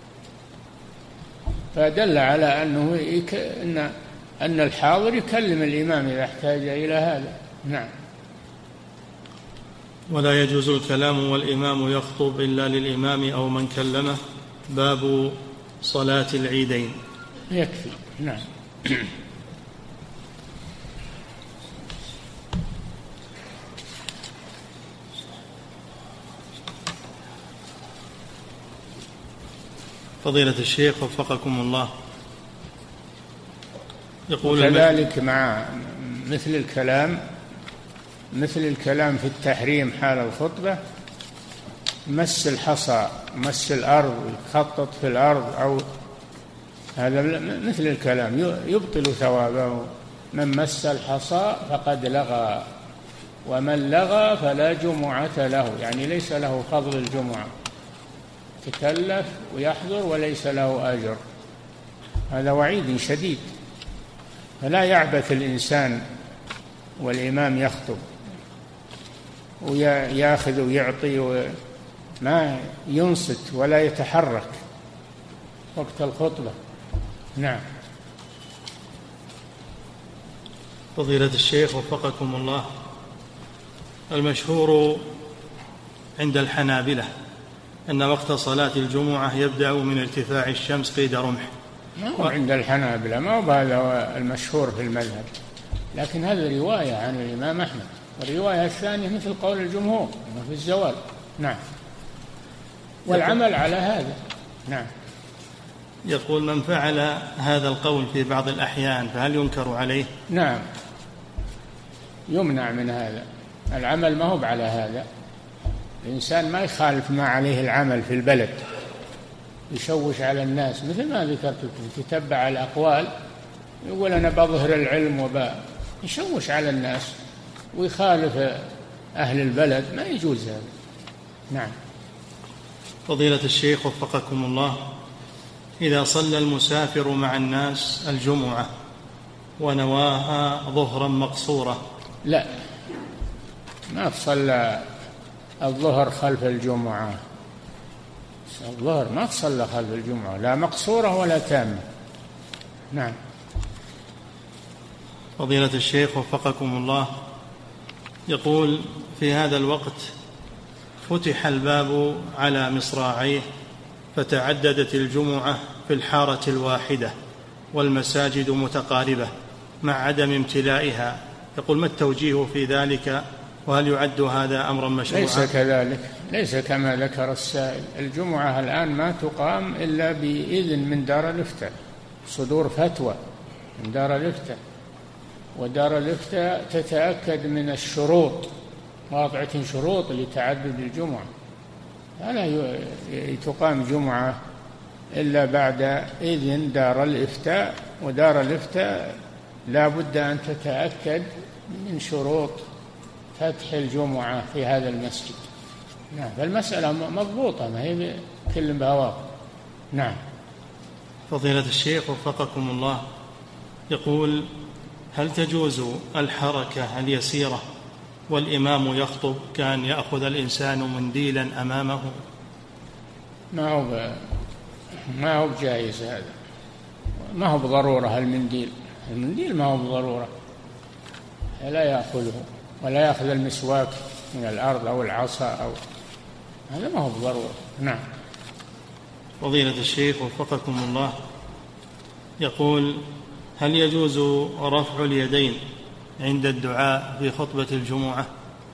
Speaker 3: فدل على أنه يك... أن أن الحاضر يكلم الإمام إذا احتاج إلى هذا. نعم.
Speaker 2: ولا يجوز الكلام والإمام يخطب إلا للإمام أو من كلمه. باب صلاة العيدين.
Speaker 3: يكفي. نعم.
Speaker 2: فضيلة الشيخ وفقكم الله،
Speaker 3: يقول كذلك مع مثل الكلام مثل الكلام في التحريم حال الخطبة، مس الحصى، مس الأرض، يخطط في الأرض، أو هذا مثل الكلام يبطل ثوابه. من مس الحصى فقد لغى، ومن لغى فلا جمعة له، يعني ليس له فضل الجمعة، تكلف ويحضر وليس له أجر. هذا وعيد شديد. فلا يعبث الإنسان والإمام يخطب ويأخذ ويعطي وما ينصت ولا يتحرك وقت الخطبة. نعم.
Speaker 2: فضيلة الشيخ وفقكم الله، المشهور عند الحنابلة أن وقت صلاة الجمعة يبدأ من ارتفاع الشمس قيد رمح.
Speaker 3: ما هو عند الحنابلة، ما هو هذا المشهور في المذهب، لكن هذا رواية عن الإمام أحمد، والرواية الثانية مثل قول الجمهور في الزوال. نعم. والعمل على هذا. نعم.
Speaker 2: يقول من فعل هذا القول في بعض الأحيان فهل ينكر عليه؟
Speaker 3: نعم، يمنع من هذا العمل، ما هو على هذا. الإنسان ما يخالف ما عليه العمل في البلد، يشوش على الناس مثل ما ذكرت لكم، تتبع الأقوال، يقول أنا بظهر العلم وباء، يشوش على الناس ويخالف أهل البلد، ما يجوز هذا. نعم.
Speaker 2: فضيلة الشيخ وفقكم الله، إذا صلى المسافر مع الناس الجمعة ونواها ظهرا مقصورة؟
Speaker 3: لا، ما تصلى الظهر خلف الجمعة، الظهر ما تصلى خلف الجمعة، لا مقصورة ولا تامة. نعم.
Speaker 2: فضيلة الشيخ وفقكم الله، يقول في هذا الوقت فتح الباب على مصراعيه فتعددت الجمعة في الحارة الواحدة والمساجد متقاربة مع عدم امتلائها، يقول ما التوجيه في ذلك، وهل يعد هذا أمرا مشروعا؟
Speaker 3: ليس كذلك، ليس كما ذكر السائل. الجمعة الآن ما تقام إلا بإذن من دار الإفتاء، صدور فتوى من دار الإفتاء، ودار الإفتاء تتأكد من الشروط، واضعة شروط لتعدد الجمعة، فلا تقام جمعة إلا بعد إذن دار الإفتاء، ودار الإفتاء لا بد أن تتأكد من شروط فتح الجمعة في هذا المسجد. نعم، فالمسألة مضبوطة، ما هي كل بهواه. نعم.
Speaker 2: فضيلة الشيخ وفقكم الله، يقول هل تجوز الحركة اليسيرة والإمام يخطب كان يأخذ الإنسان منديلا أمامه؟
Speaker 3: ما هو ما هو جائز هذا، ما هو بضرورة المنديل، المنديل ما هو بضرورة، لا يأخذه ولا يأخذ المسواك من الأرض أو العصا أو هذا ما هو بضرورة. نعم.
Speaker 2: فضيلة الشيخ وفقكم الله، يقول هل يجوز رفع اليدين عند الدعاء في خطبة الجمعة؟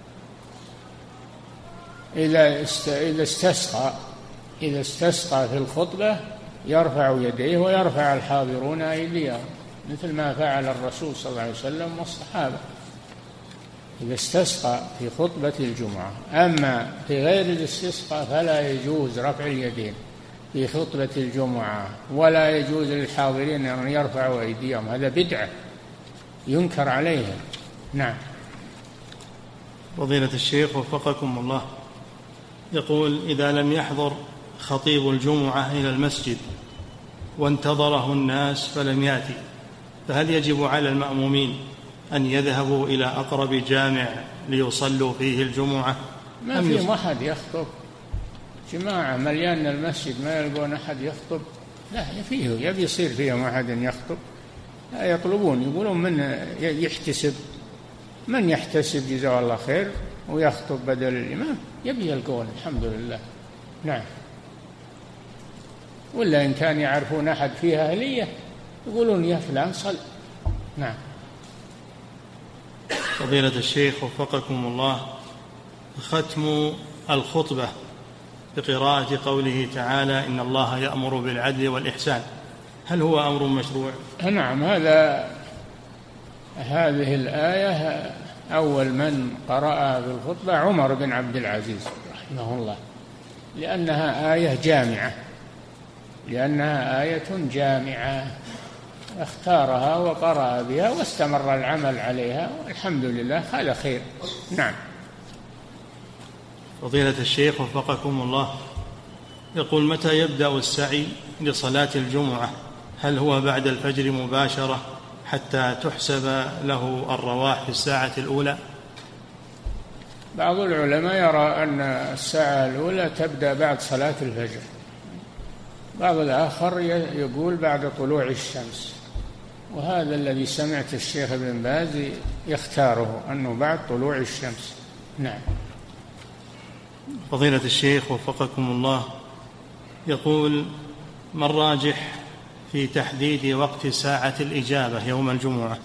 Speaker 3: إذا إذا استسقى إذا استسقى في الخطبة يرفع يديه ويرفع الحاضرون أيديهم، مثل ما فعل الرسول صلى الله عليه وسلم والصحابة إذا استسقى في خطبة الجمعة. أما في غير الاستسقاء فلا يجوز رفع اليدين في خطبة الجمعة، ولا يجوز للحاضرين أن يرفعوا أيديهم، هذا بدعة ينكر عليها. نعم.
Speaker 2: فضيلة الشيخ وفقكم الله، يقول إذا لم يحضر خطيب الجمعة إلى المسجد وانتظره الناس فلم يأتي، فهل يجب على المأمومين أن يذهبوا إلى أقرب جامع ليصلوا فيه الجمعة؟
Speaker 3: ما في أحد يخطب، جماعة مليان المسجد ما يلقون أحد يخطب، لا فيه يبي يصير فيهم أحد يخطب، لا يطلبون، يقولون من يحتسب، من يحتسب جزاه الله خير ويخطب بدل الإمام يبي يلقون. الحمد لله. نعم. ولا إن كان يعرفون أحد فيها أهلية يقولون يا فلان صل. نعم.
Speaker 2: فضيلة الشيخ وفقكم الله، ختم الخطبة بقراءة قوله تعالى إن الله يأمر بالعدل والإحسان، هل هو أمر مشروع؟
Speaker 3: نعم، هذا هذه الآية أول من قرأها في الخطبة عمر بن عبد العزيز رحمه الله، لأنها آية جامعة لأنها آية جامعة اختارها وقرأ بها واستمر العمل عليها، والحمد لله على خير. نعم.
Speaker 2: فضيلة الشيخ وفقكم الله، يقول متى يبدأ السعي لصلاة الجمعة؟ هل هو بعد الفجر مباشرة حتى تحسب له الرواح في الساعة الأولى؟
Speaker 3: بعض العلماء يرى أن الساعة الأولى تبدأ بعد صلاة الفجر، بعض الآخر يقول بعد طلوع الشمس، وهذا الذي سمعت الشيخ ابن باز يختاره أنه بعد طلوع الشمس. نعم.
Speaker 2: فضيلة الشيخ وفقكم الله، يقول ما الراجح في تحديد وقت ساعة الإجابة يوم الجمعة؟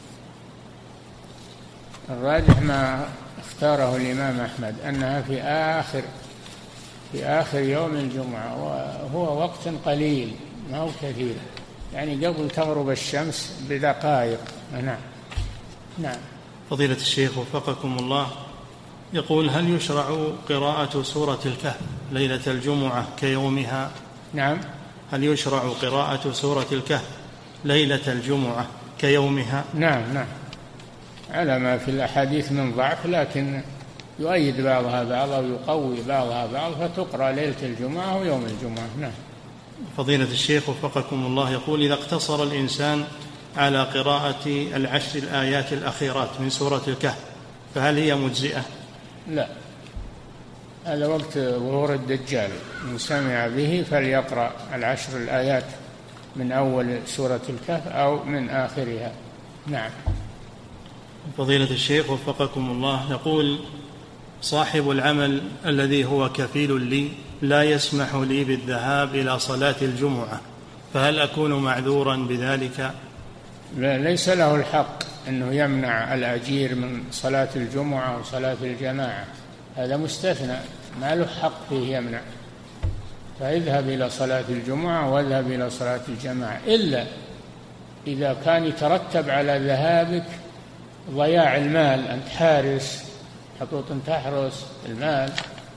Speaker 3: الراجح ما اختاره الإمام أحمد أنها في آخر في آخر يوم الجمعة، وهو وقت قليل ما هو كثير، يعني قبل تغرب الشمس بدقائق. نعم. نعم.
Speaker 2: فضيلة الشيخ وفقكم الله، يقول: هل يشرع قراءة سورة الكهف ليلة الجمعة كيومها؟
Speaker 3: نعم.
Speaker 2: هل يشرع قراءة سورة الكهف ليلة الجمعة كيومها؟
Speaker 3: نعم نعم، على ما في الأحاديث من ضعف، لكن يؤيد بعضها بعضا ويقوي بعضها بعض، فتقرأ ليلة الجمعة ويوم الجمعة. نعم.
Speaker 2: فضيلة الشيخ وفقكم الله، يقول: إذا اقتصر الإنسان على قراءة العشر الآيات الأخيرات من سورة الكهف فهل هي مجزئة؟
Speaker 3: لا، هذا وقت ظهور الدجال، من سمع به فليقرأ العشر الآيات من أول سورة الكهف أو من آخرها. نعم.
Speaker 2: فضيلة الشيخ وفقكم الله، يقول: صاحب العمل الذي هو كفيل لي لا يسمح لي بالذهاب إلى صلاة الجمعة، فهل أكون معذورا بذلك؟
Speaker 3: لا، ليس له الحق أنه يمنع الأجير من صلاة الجمعة وصلاة الجماعة، هذا مستثنى، ما له حق فيه يمنع. فاذهب إلى صلاة الجمعة واذهب إلى صلاة الجماعة، إلا إذا كان يترتب على ذهابك ضياع المال، أنت حارس حطوط تحرس المال،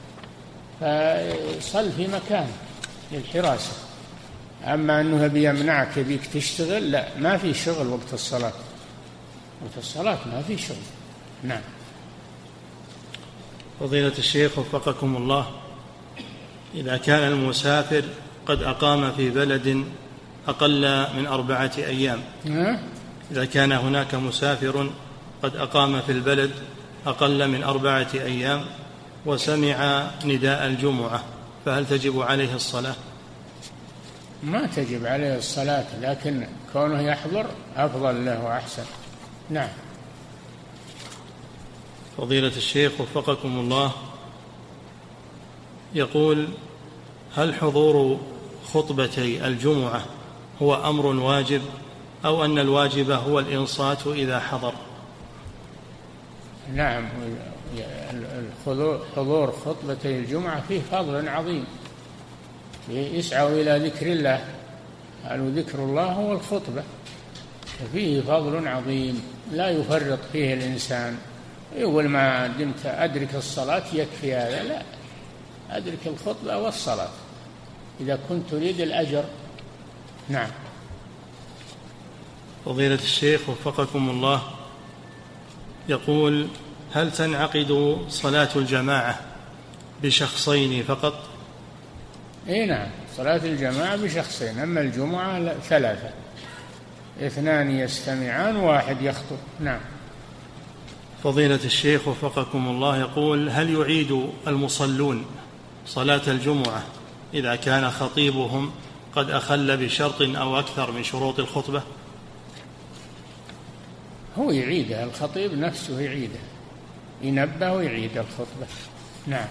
Speaker 3: فصل في مكان للحراسة. أما أنه بيمنعك بيك تشتغل، لا، ما في شغل وقت الصلاة، وقت الصلاة ما في شغل. نعم.
Speaker 2: فضيلة الشيخ وفقكم الله، إذا كان المسافر قد أقام في بلد أقل من أربعة أيام، إذا كان هناك مسافر قد أقام في البلد أقل من أربعة أيام وسمع نداء الجمعة، فهل تجب عليه الصلاة؟
Speaker 3: ما تجب عليه الصلاة، لكن كونه يحضر أفضل له وأحسن. نعم.
Speaker 2: فضيلة الشيخ وفقكم الله، يقول: هل حضور خطبتي الجمعة هو أمر واجب أو أن الواجب هو الإنصات إذا حضر؟
Speaker 3: نعم، حضور خطبتي الجمعة فيه فضل عظيم، يسعوا إلى ذكر الله، قالوا ذكر الله هو الخطبة، فيه فضل عظيم لا يفرط فيه الإنسان. يقول ما دمت أدرك الصلاة يكفي هذا، لا، أدرك الخطبة والصلاة إذا كنت تريد الأجر. نعم.
Speaker 2: فضيلة الشيخ وفقكم الله، يقول: هل تنعقد صلاة الجماعة بشخصين فقط؟
Speaker 3: اي نعم، صلاة الجماعة بشخصين، أما الجمعة ثلاثة، اثنان يستمعان واحد يخطب. نعم.
Speaker 2: فضيلة الشيخ وفقكم الله، يقول: هل يعيد المصلون صلاة الجمعة إذا كان خطيبهم قد أخل بشرط أو أكثر من شروط الخطبة؟
Speaker 3: هو يعيدها، الخطيب نفسه يعيدها، ينبه ويعيد الخطبة. نعم.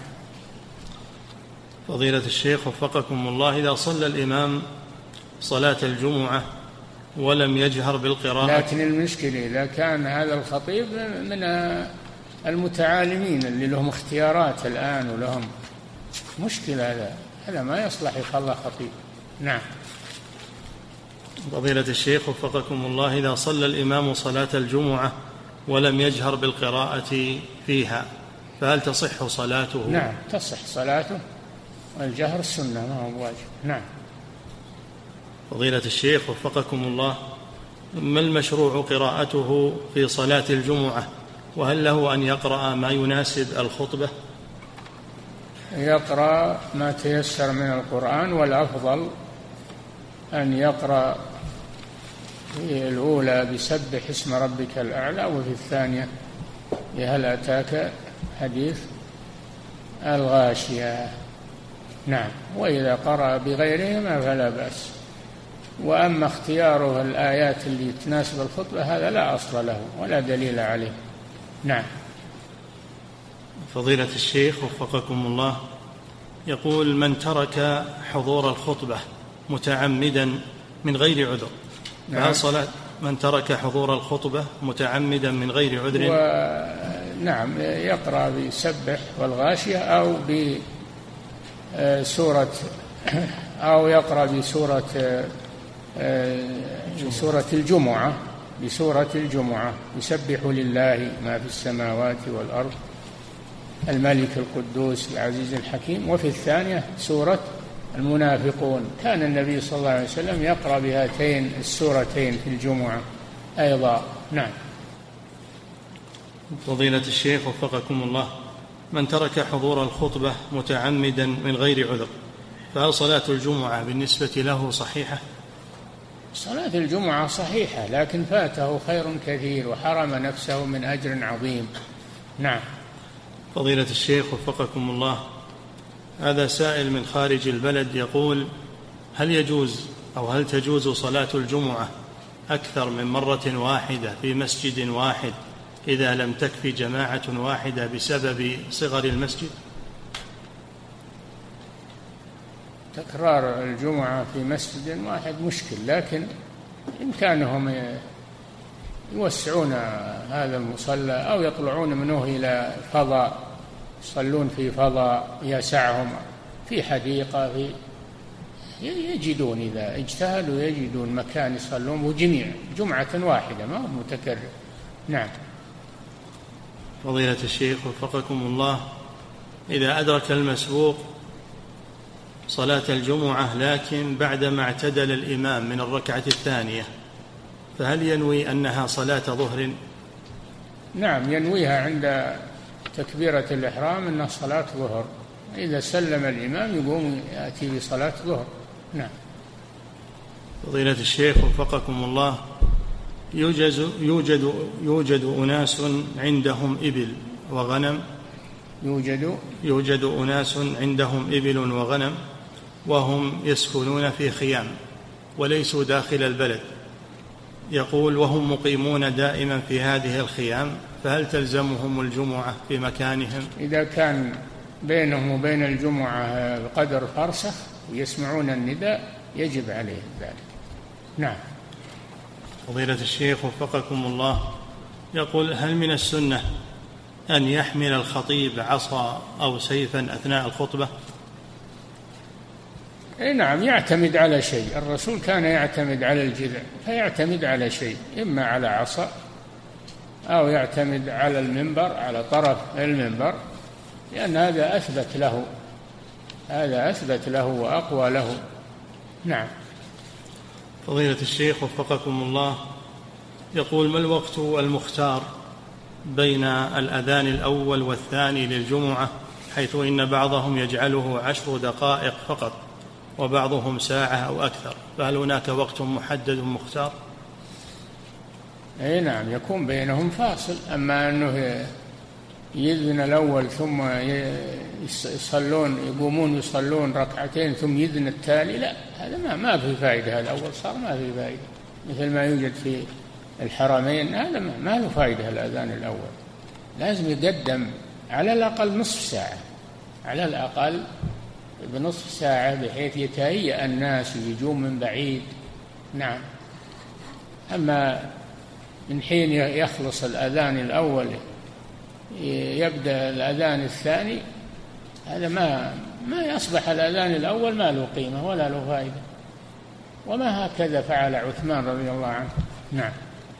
Speaker 2: فضيلة الشيخ وفقكم الله، إذا صلى الإمام صلاة الجمعة ولم يجهر بالقراءة،
Speaker 3: لكن المشكلة إذا كان هذا الخطيب من المتعالمين اللي لهم اختيارات الآن ولهم مشكلة، هذا هذا ما يصلح يخلى خطيب. نعم.
Speaker 2: فضيلة الشيخ وفقكم الله، إذا صلى الإمام صلاة الجمعة ولم يجهر بالقراءة فيها فهل تصح صلاته؟
Speaker 3: نعم تصح صلاته، والجهر السنة ما هو واجب. نعم.
Speaker 2: فضيلة الشيخ وفقكم الله، ما المشروع قراءته في صلاة الجمعة، وهل له أن يقرأ ما يناسب الخطبة؟
Speaker 3: يقرأ ما تيسر من القرآن، والأفضل أن يقرأ في الأولى بسبح اسم ربك الأعلى، وفي الثانية هل أتاك حديث الغاشية. نعم. وإذا قرأ بغيرهما فلا بأس. وأما اختياره الآيات اللي تناسب الخطبة هذا لا أصل له ولا دليل عليه. نعم.
Speaker 2: فضيلة الشيخ وفقكم الله، يقول: من ترك حضور الخطبة متعمدا من غير عذر،
Speaker 3: نعم.
Speaker 2: فهل صلاة من ترك حضور الخطبة متعمدا من غير عذر؟
Speaker 3: نعم، يقرأ بسبح والغاشية أو بسورة أو يقرأ بسورة بسورة الجمعة بسورة الجمعة يسبح لله ما في السماوات والأرض الملك القدوس العزيز الحكيم، وفي الثانية سورة المنافقون. كان النبي صلى الله عليه وسلم يقرأ بهاتين السورتين في الجمعة أيضا. نعم.
Speaker 2: فضيلة الشيخ وفقكم الله، من ترك حضور الخطبة متعمدا من غير عذر فهل صلاة الجمعة بالنسبة له صحيحة؟
Speaker 3: صلاة الجمعة صحيحة، لكن فاته خير كثير وحرم نفسه من أجر عظيم. نعم.
Speaker 2: فضيلة الشيخ وفقكم الله، هذا سائل من خارج البلد يقول: هل يجوز أو هل تجوز صلاة الجمعة أكثر من مرة واحدة في مسجد واحد إذا لم تكفي جماعة واحدة بسبب صغر المسجد؟
Speaker 3: تكرار الجمعة في مسجد واحد مشكل، لكن إمكانهم يوسعون هذا المصلى أو يطلعون منه إلى فضاء، يصلون في فضاء يسعهم، في حديقة، في يجدون إذا اجتهدوا يجدون مكان يصلون وجميع جمعة واحدة ما هو متكرر. نعم.
Speaker 2: فضيلة الشيخ وفقكم الله، إذا أدرك المسبوق صلاة الجمعة لكن بعدما اعتدل الإمام من الركعة الثانية فهل ينوي أنها صلاة ظهر؟
Speaker 3: نعم، ينويها عند تكبيرة الإحرام أنها صلاة ظهر. إذا سلم الإمام يقوم يأتي بصلاة ظهر. نعم.
Speaker 2: فضيلة الشيخ وفقكم الله، يوجد, يوجد, يوجد أناس عندهم إبل وغنم
Speaker 3: يوجد
Speaker 2: يوجد أناس عندهم إبل وغنم وهم يسكنون في خيام وليسوا داخل البلد، يقول وهم مقيمون دائما في هذه الخيام، فهل تلزمهم الجمعة في مكانهم؟
Speaker 3: إذا كان بينهم وبين الجمعة بقدر فرسخ ويسمعون النداء يجب عليهم ذلك. نعم.
Speaker 2: فضيلة الشيخ وفقكم الله، يقول: هل من السنة أن يحمل الخطيب عصا أو سيفا أثناء الخطبة؟
Speaker 3: إيه نعم، يعتمد على شيء. الرسول كان يعتمد على الجذع، فيعتمد على شيء، إما على عصا أو يعتمد على المنبر، على طرف المنبر، لأن هذا أثبت له هذا أثبت له وأقوى له. نعم.
Speaker 2: فضيلة الشيخ وفقكم الله، يقول: ما الوقت المختار بين الأذان الأول والثاني للجمعة، حيث إن بعضهم يجعله عشر دقائق فقط وبعضهم ساعة أو أكثر، فهل هناك وقت محدد مختار؟
Speaker 3: أي نعم، يكون بينهم فاصل. أما أنه يذن الأول ثم يصلون يقومون يصلون ركعتين ثم يذن التالي، لا، هذا ما ما في فائدة. الأول صار ما في فائدة، مثل ما يوجد في الحرمين، هذا ما له فائدة. الأذان الأول لازم يقدم على الأقل نصف ساعة، على الأقل بنصف ساعة، بحيث يتهيأ الناس ويجون من بعيد. نعم. أما من حين يخلص الأذان الأول يبدأ الأذان الثاني، هذا ما ما يصبح الأذان الأول ما له قيمة ولا له فائدة، وما هكذا فعل عثمان رضي الله عنه. نعم.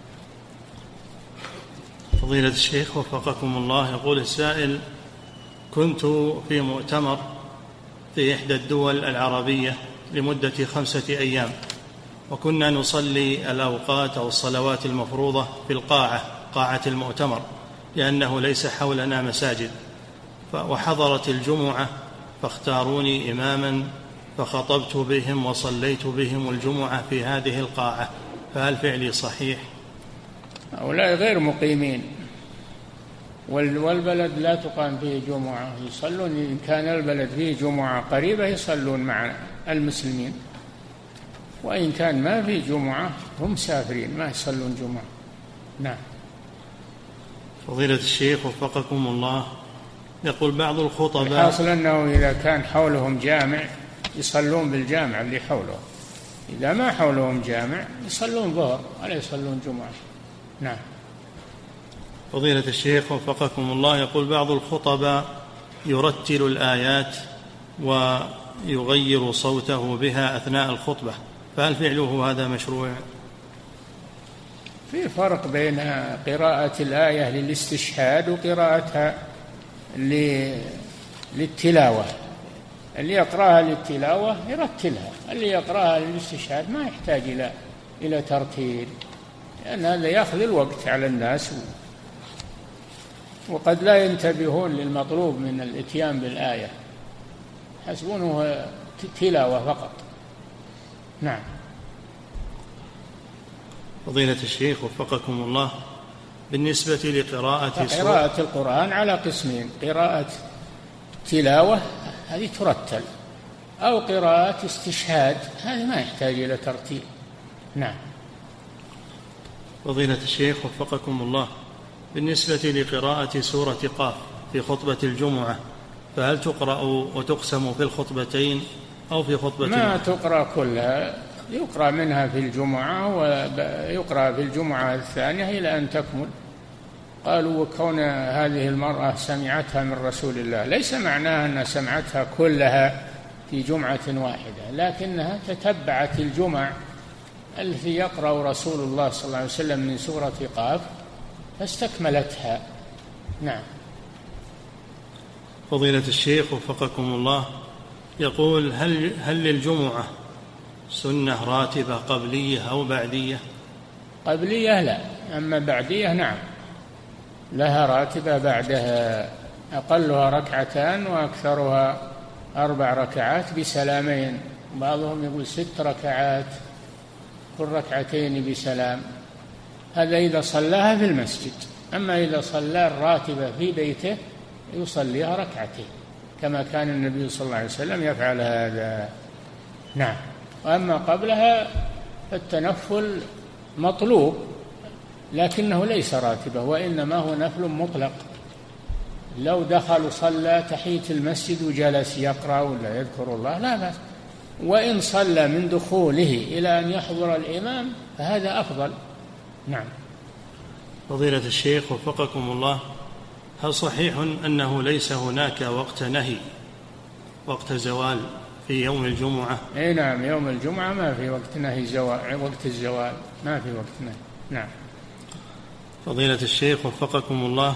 Speaker 2: فضيلة الشيخ وفقكم الله، يقول السائل: كنت في مؤتمر في إحدى الدول العربية لمدة خمسة أيام، وكنا نصلي الأوقات أو الصلوات المفروضة في القاعة قاعة المؤتمر لأنه ليس حولنا مساجد، وحضرت الجمعة فاختاروني إماما فخطبت بهم وصليت بهم الجمعة في هذه القاعة، فهل فعلي صحيح؟
Speaker 3: هؤلاء غير مقيمين، والبلد لا تقام فيه جمعة، يصلون إن كان البلد فيه جمعة قريبة يصلون مع المسلمين، وإن كان ما فيه جمعة هم مسافرين ما يصلون جمعة. نعم.
Speaker 2: فضيلة الشيخ وفقكم الله، يقول بعض الخطباء:
Speaker 3: الحاصل أنه إذا كان حولهم جامع يصلون بالجامع اللي حولهم، إذا ما حولهم جامع يصلون ظهر ولا يصلون جمعة. نعم.
Speaker 2: فضيلة الشيخ وفقكم الله، يقول بعض الخطباء يرتل الآيات ويغير صوته بها أثناء الخطبة، فهل فعله هذا مشروع؟
Speaker 3: في فرق بين قراءة الآية للاستشهاد وقراءتها للتلاوة. اللي يقرأها للتلاوة يرتلها، اللي يقرأها للاستشهاد ما يحتاج إلى إلى ترتيل، لأن هذا يأخذ الوقت على الناس، وقد لا ينتبهون للمطلوب من الإتيان بالآية، حسبونه تلاوة فقط. نعم.
Speaker 2: فضيلة الشيخ وفقكم الله، بالنسبة لقراءة
Speaker 3: قراءة القرآن على قسمين: قراءة تلاوة هذه ترتل، أو قراءة استشهاد هذه ما يحتاج إلى ترتيل. نعم.
Speaker 2: فضيلة الشيخ وفقكم الله، بالنسبة لقراءة سورة قاف في خطبة الجمعة، فهل تقرأ وتقسم في الخطبتين أو في خطبة؟
Speaker 3: ما تقرأ كلها، يقرأ منها في الجمعة ويقرأ في الجمعة الثانية إلى أن تكمل. قالوا وكون هذه المرأة سمعتها من رسول الله ليس معناها أنها سمعتها كلها في جمعة واحدة، لكنها تتبعت الجمع التي يقرأ رسول الله صلى الله عليه وسلم من سورة قاف فاستكملتها. نعم.
Speaker 2: فضيلة الشيخ وفقكم الله، يقول هل, هل للجمعة سنة راتبة قبلية أو بعدية؟
Speaker 3: قبلية لا، أما بعدية نعم لها راتبة بعدها، أقلها ركعتان وأكثرها أربع ركعات بسلامين، بعضهم يقول ست ركعات كل ركعتين بسلام، هذا إذا صلاها في المسجد. أما إذا صلى الراتبة في بيته يصليها ركعتين كما كان النبي صلى الله عليه وسلم يفعل هذا. نعم. وأما قبلها فالتنفل مطلوب لكنه ليس راتبة، وإنما هو نفل مطلق. لو دخل وصلى تحية المسجد وجلس يقرأ ولا يذكر الله لا بأس، وإن صلى من دخوله إلى أن يحضر الإمام فهذا أفضل. نعم.
Speaker 2: فضيلة الشيخ وفقكم الله، هل صحيح أنه ليس هناك وقت نهي وقت زوال في يوم الجمعة؟
Speaker 3: أي نعم، يوم الجمعة ما في وقت نهي زوال، وقت الزوال ما في وقت نهي. نعم.
Speaker 2: فضيلة الشيخ وفقكم الله،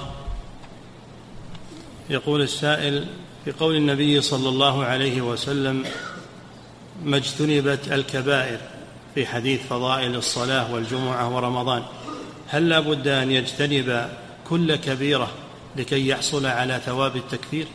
Speaker 2: يقول السائل في قول النبي صلى الله عليه وسلم ما اجتنبت الكبائر في حديث فضائل الصلاة والجمعة ورمضان، هل لا بد أن يجتنب كل كبيرة لكي يحصل على ثواب التكفير؟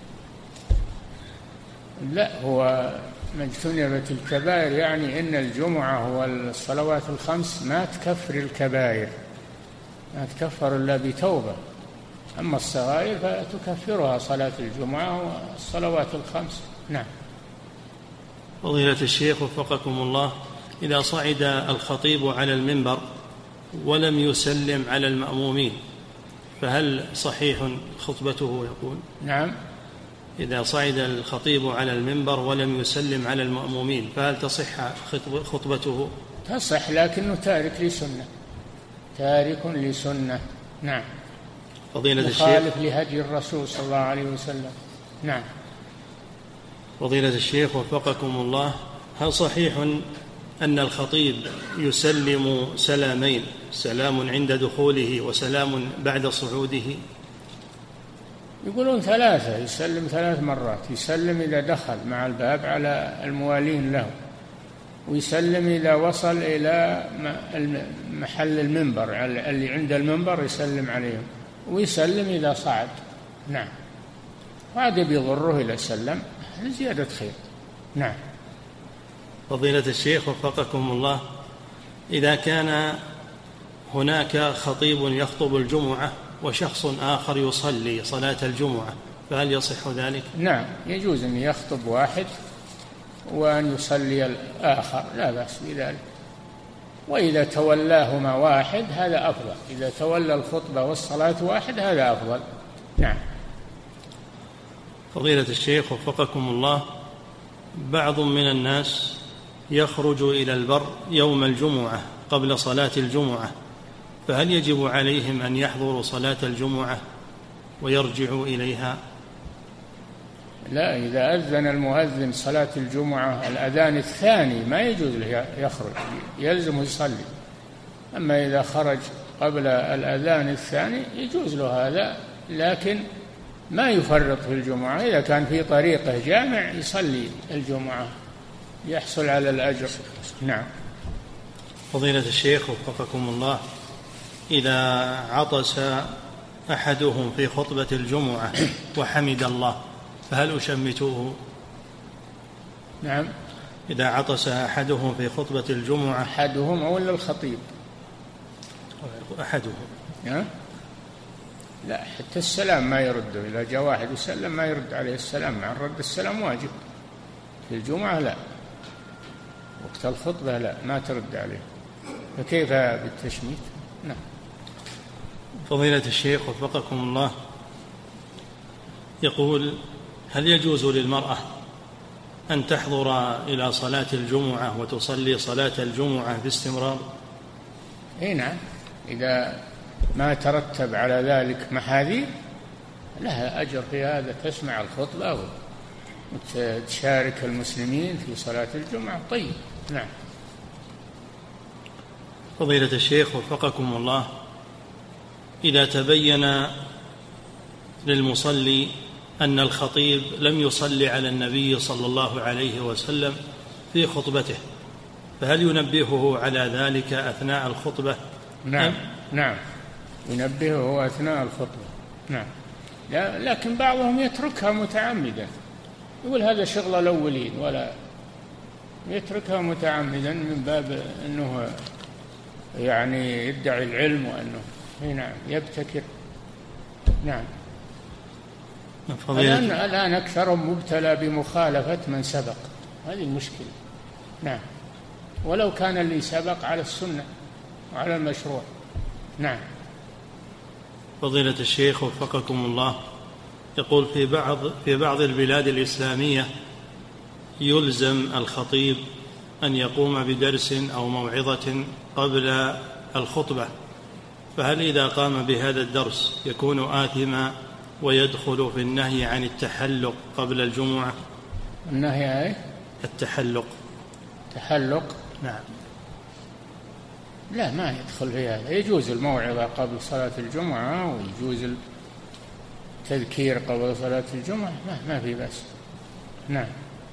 Speaker 3: لا، هو ما اجتنبت الكبائر يعني إن الجمعة والصلوات الخمس ما تكفر الكبائر، ما تكفر إلا بتوبة. أما الصغائر فتكفرها صلاة الجمعة والصلوات الخمس. نعم.
Speaker 2: فضيلة الشيخ وفقكم الله، إذا صعد الخطيب على المنبر ولم يسلم على المأمومين فهل صحيح خطبته؟ يقول
Speaker 3: نعم.
Speaker 2: إذا صعد الخطيب على المنبر ولم يسلم على المأمومين فهل تصح خطبته؟
Speaker 3: تصح، لكنه تارك لسنة، تارك لسنة. نعم.
Speaker 2: فضيلة الشيخ
Speaker 3: مخالف لهدي الرسول صلى الله عليه وسلم. نعم.
Speaker 2: فضيلة الشيخ وفقكم الله، هل صحيح أن الخطيب يسلم سلامين، سلام عند دخوله وسلام بعد صعوده؟
Speaker 3: يقولون ثلاثة، يسلم ثلاث مرات، يسلم إذا دخل مع الباب على الموالين له، ويسلم إذا وصل إلى محل المنبر اللي عند المنبر يسلم عليهم، ويسلم إذا صعد. نعم. وهذا بيضره إذا سلم لزيادة خير. نعم.
Speaker 2: فضيلة الشيخ وفقكم الله، إذا كان هناك خطيب يخطب الجمعة وشخص آخر يصلي صلاة الجمعة فهل يصح ذلك؟
Speaker 3: نعم، يجوز أن يخطب واحد وأن يصلي الآخر، لا بأس بذلك. وإذا تولاهما واحد هذا أفضل، إذا تولى الخطبة والصلاة واحد هذا أفضل. نعم.
Speaker 2: فضيلة الشيخ وفقكم الله، بعض من الناس يخرج إلى البر يوم الجمعة قبل صلاة الجمعة، فهل يجب عليهم أن يحضروا صلاة الجمعة ويرجعوا إليها؟
Speaker 3: لا، إذا أذن المؤذن صلاة الجمعة الأذان الثاني ما يجوز له يخرج، يلزم يصلي. أما إذا خرج قبل الأذان الثاني يجوز له هذا، لكن ما يفرط في الجمعة. إذا كان في طريقه جامع يصلي الجمعة يحصل على الأجر. نعم.
Speaker 2: فضيلة الشيخ وفقكم الله، إذا عطس أحدهم في خطبة الجمعة وحمد الله فهل أشمته؟
Speaker 3: نعم.
Speaker 2: إذا عطس أحدهم في خطبة الجمعة،
Speaker 3: أحدهم ولا الخطيب؟
Speaker 2: أحدهم.
Speaker 3: أه؟ لا، حتى السلام ما يرده. إذا جاء واحد يسلم ما يرد عليه السلام، مع رد السلام واجب. في الجمعة لا، وقت الخطبة لا، ما ترد عليه، فكيف بالتشميت؟ نعم.
Speaker 2: فضيلة الشيخ وفقكم الله، يقول: هل يجوز للمرأة أن تحضر إلى صلاة الجمعة وتصلي صلاة الجمعة باستمرار؟
Speaker 3: إيه نعم، إذا ما ترتب على ذلك محاذير لها أجر في هذا، تسمع الخطبة وتشارك المسلمين في صلاة الجمعة. طيب. نعم.
Speaker 2: فضيلة الشيخ وفقكم الله، إذا تبين للمصلي أن الخطيب لم يصلي على النبي صلى الله عليه وسلم في خطبته، فهل ينبهه على ذلك أثناء الخطبة؟
Speaker 3: نعم. نعم، ينبهه أثناء الخطبة. نعم. لكن بعضهم يتركها متعمدا، يقول هذا شغل الأولين، ولا يتركها متعمدا من باب أنه يعني يدعي العلم وأنه نعم يبتكر. نعم. الآن, الآن أكثرهم مبتلى بمخالفة من سبق، هذه المشكلة. نعم. ولو كان اللي سبق على السنة وعلى المشروع. نعم.
Speaker 2: فضيلة الشيخ وفقكم الله، يقول: في بعض في بعض البلاد الإسلامية يلزم الخطيب أن يقوم بدرس أو موعظة قبل الخطبة، فهل إذا قام بهذا الدرس يكون آثما ويدخل في النهي عن التحلق قبل الجمعة؟
Speaker 3: النهي أي؟
Speaker 2: التحلق.
Speaker 3: تحلق؟
Speaker 2: نعم.
Speaker 3: لا، ما يدخل في هذا. يجوز الموعظة قبل صلاة الجمعة، ويجوز التذكير قبل صلاة الجمعة، ما, ما في بأس. نعم.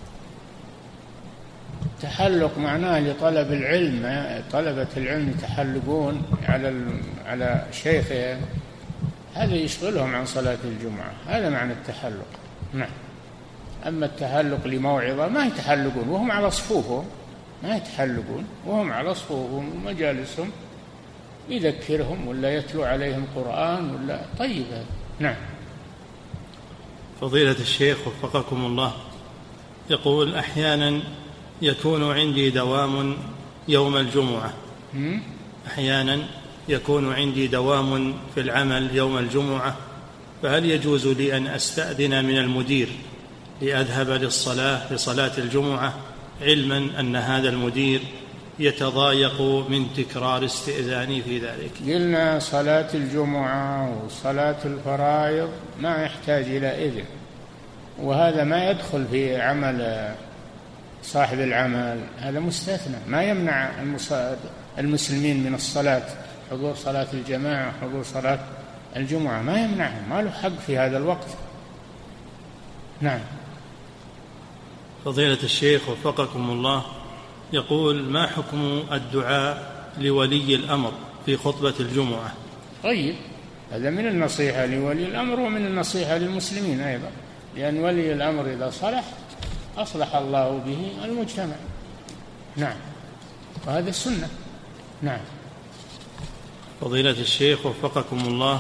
Speaker 3: تحلق معناه لطلب العلم، طلبة العلم يتحلقون على على شيخهم، هذا يشغلهم عن صلاة الجمعة، هذا معنى التحلق. نعم. أما التحلق لموعظة ما يتحلقون وهم على صفوفهم، ما يتحلقون وهم على صفوفهم ومجالسهم، يذكرهم ولا يتلو عليهم قرآن ولا. طيب هذا. نعم.
Speaker 2: فضيلة الشيخ وفقكم الله، يقول: أحيانا يكون عندي دوام يوم الجمعة، أحيانا يكون عندي دوام في العمل يوم الجمعة، فهل يجوز لي أن أستأذن من المدير لأذهب للصلاة لصلاة الجمعة، علما أن هذا المدير يتضايق من تكرار استئذاني في ذلك؟
Speaker 3: قلنا صلاة الجمعة وصلاة الفرائض ما يحتاج إلى إذن، وهذا ما يدخل في عمل صاحب العمل، هذا مستثنى، ما يمنع المسلمين من الصلاة، حضور صلاة الجماعة، حضور صلاة الجمعة ما يمنعهم، ما له حق في هذا الوقت. نعم.
Speaker 2: فضيلة الشيخ وفقكم الله، يقول: ما حكم الدعاء لولي الأمر في خطبة الجمعة؟
Speaker 3: طيب، هذا من النصيحة لولي الأمر ومن النصيحة للمسلمين أيضا، لأن ولي الأمر إذا صلح أصلح الله به المجتمع. نعم، وهذا السنة. نعم.
Speaker 2: فضيلة الشيخ وفقكم الله،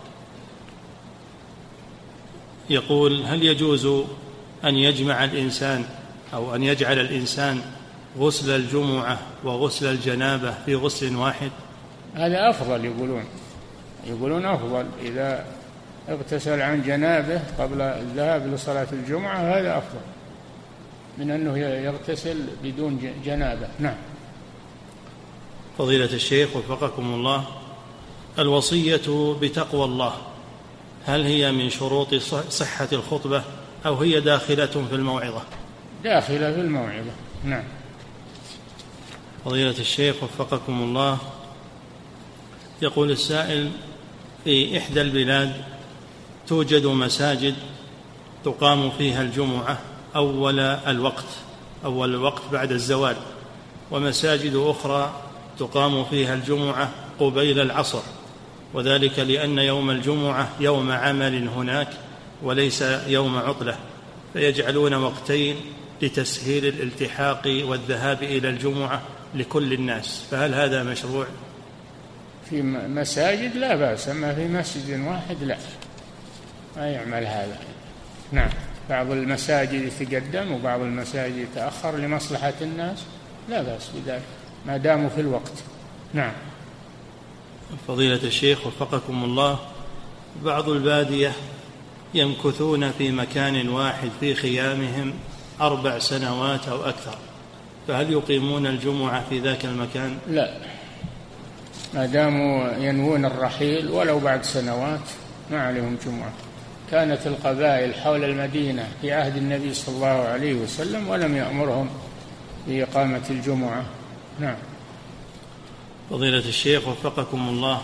Speaker 2: يقول: هل يجوز أن يجمع الإنسان أو أن يجعل الإنسان غسل الجمعة وغسل الجنابة في غسل واحد؟
Speaker 3: هذا أفضل، يقولون يقولون أفضل إذا اغتسل عن جنابه قبل الذهاب لصلاة الجمعة، هذا أفضل من أنه يغتسل بدون جنابة. نعم.
Speaker 2: فضيلة الشيخ وفقكم الله، الوصية بتقوى الله هل هي من شروط صحة الخطبة أو هي داخلة في الموعظة؟
Speaker 3: داخلة في الموعظة. نعم.
Speaker 2: فضيلة الشيخ وفقكم الله، يقول السائل: في إحدى البلاد توجد مساجد تقام فيها الجمعة أول الوقت أول الوقت بعد الزوال، ومساجد أخرى تقام فيها الجمعة قبيل العصر، وذلك لأن يوم الجمعة يوم عمل هناك وليس يوم عطلة، فيجعلون وقتين لتسهيل الالتحاق والذهاب إلى الجمعة لكل الناس. فهل هذا مشروع؟
Speaker 3: في مساجد لا بأس، أما في مسجد واحد لا، ما يعمل هذا. نعم، بعض المساجد يتقدم وبعض المساجد يتأخر لمصلحة الناس، لا بأس بذلك ما داموا في الوقت. نعم.
Speaker 2: فضيلة الشيخ وفقكم الله، بعض البادية يمكثون في مكان واحد في خيامهم أربع سنوات أو أكثر، فهل يقيمون الجمعة في ذاك المكان؟
Speaker 3: لا، ما داموا ينوون الرحيل ولو بعد سنوات ما عليهم جمعة. كانت القبائل حول المدينة في عهد النبي صلى الله عليه وسلم ولم يأمرهم بإقامة الجمعة. نعم.
Speaker 2: فضيلة الشيخ وفقكم الله،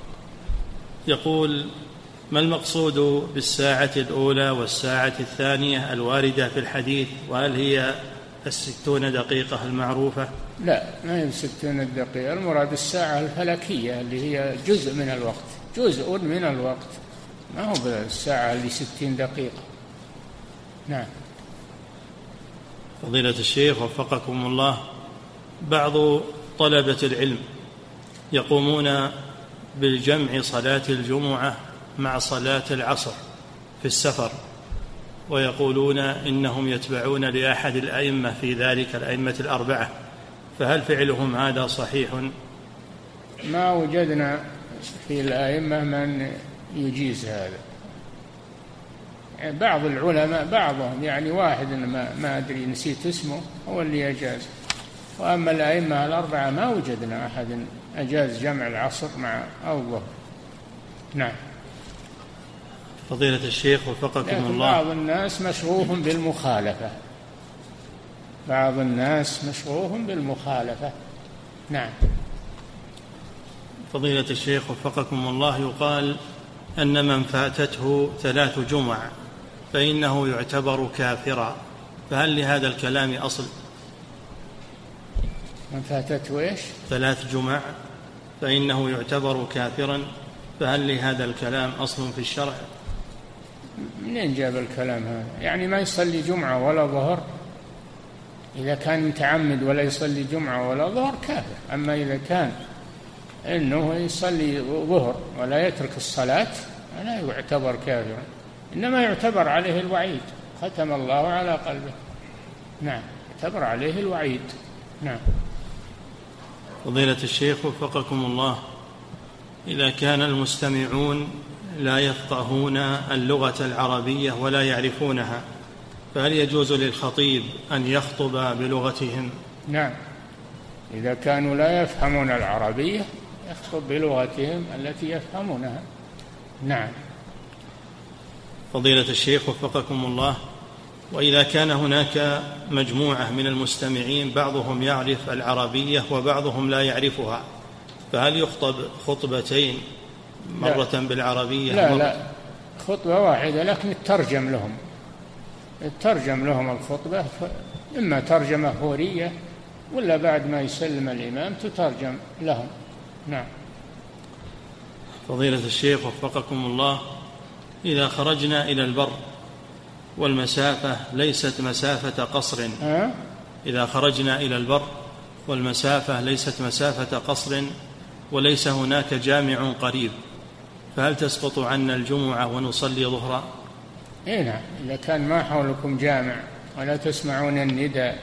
Speaker 2: يقول: ما المقصود بالساعة الأولى والساعة الثانية الواردة في الحديث، وهل هي الستون دقيقة المعروفة؟
Speaker 3: لا، ما هي ستون دقيقة، المراد الساعة الفلكية اللي هي جزء من الوقت، جزء من الوقت، ما هو بالساعة اللي ستين دقيقة. نعم.
Speaker 2: فضيلة الشيخ وفقكم الله، بعض طلبة العلم يقومون بالجمع صلاة الجمعة مع صلاة العصر في السفر، ويقولون إنهم يتبعون لأحد الأئمة في ذلك، الأئمة الأربعة، فهل فعلهم هذا صحيح؟
Speaker 3: ما وجدنا في الأئمة من يجيز هذا. يعني بعض العلماء بعضهم، يعني واحد ما, ما أدري نسيت اسمه، هو اللي يجاز، وأما الأئمة الأربعة ما وجدنا أحد أجاز جمع العصر مع الظهر. نعم.
Speaker 2: فضيلة الشيخ وفقكم الله،
Speaker 3: بعض الناس مشغوف بالمخالفة، بعض الناس مشغوف بالمخالفة. نعم.
Speaker 2: فضيلة الشيخ وفقكم الله، يقال أن من فاتته ثلاث جمع فإنه يعتبر كافرا، فهل لهذا الكلام أصل؟
Speaker 3: من فاتته إيش؟
Speaker 2: ثلاث جمع فإنه يعتبر كافرا، فهل لهذا الكلام أصل في الشرع؟
Speaker 3: منين جاب الكلام هذا؟ يعني ما يصلي جمعة ولا ظهر، إذا كان متعمد ولا يصلي جمعة ولا ظهر كافر. أما إذا كان إنه يصلي ظهر ولا يترك الصلاة لا يعتبر كافرا، إنما يعتبر عليه الوعيد، ختم الله على قلبه. نعم، يعتبر عليه الوعيد. نعم.
Speaker 2: فضيلة الشيخ وفقكم الله، إذا كان المستمعون لا يفقهون اللغة العربية ولا يعرفونها، فهل يجوز للخطيب أن يخطب بلغتهم؟
Speaker 3: نعم، إذا كانوا لا يفهمون العربية يخطب بلغتهم التي يفهمونها. نعم.
Speaker 2: فضيلة الشيخ وفقكم الله، وإذا كان هناك مجموعة من المستمعين بعضهم يعرف العربية وبعضهم لا يعرفها، فهل يخطب خطبتين مرة لا. بالعربية
Speaker 3: لا
Speaker 2: مرة؟
Speaker 3: لا، خطبة واحدة، لكن الترجم لهم الترجم لهم الخطبة، إما ترجمة فورية ولا بعد ما يسلم الإمام تترجم لهم. نعم.
Speaker 2: فضيلة الشيخ وفقكم الله، إذا خرجنا إلى البر والمسافة ليست مسافة قصر،
Speaker 3: أه؟
Speaker 2: إذا خرجنا إلى البر والمسافة ليست مسافة قصر وليس هناك جامع قريب، فهل تسقط عنا الجمعة ونصلي ظهرا؟
Speaker 3: إيه نعم، إذا كان ما حولكم جامع ولا تسمعون النداء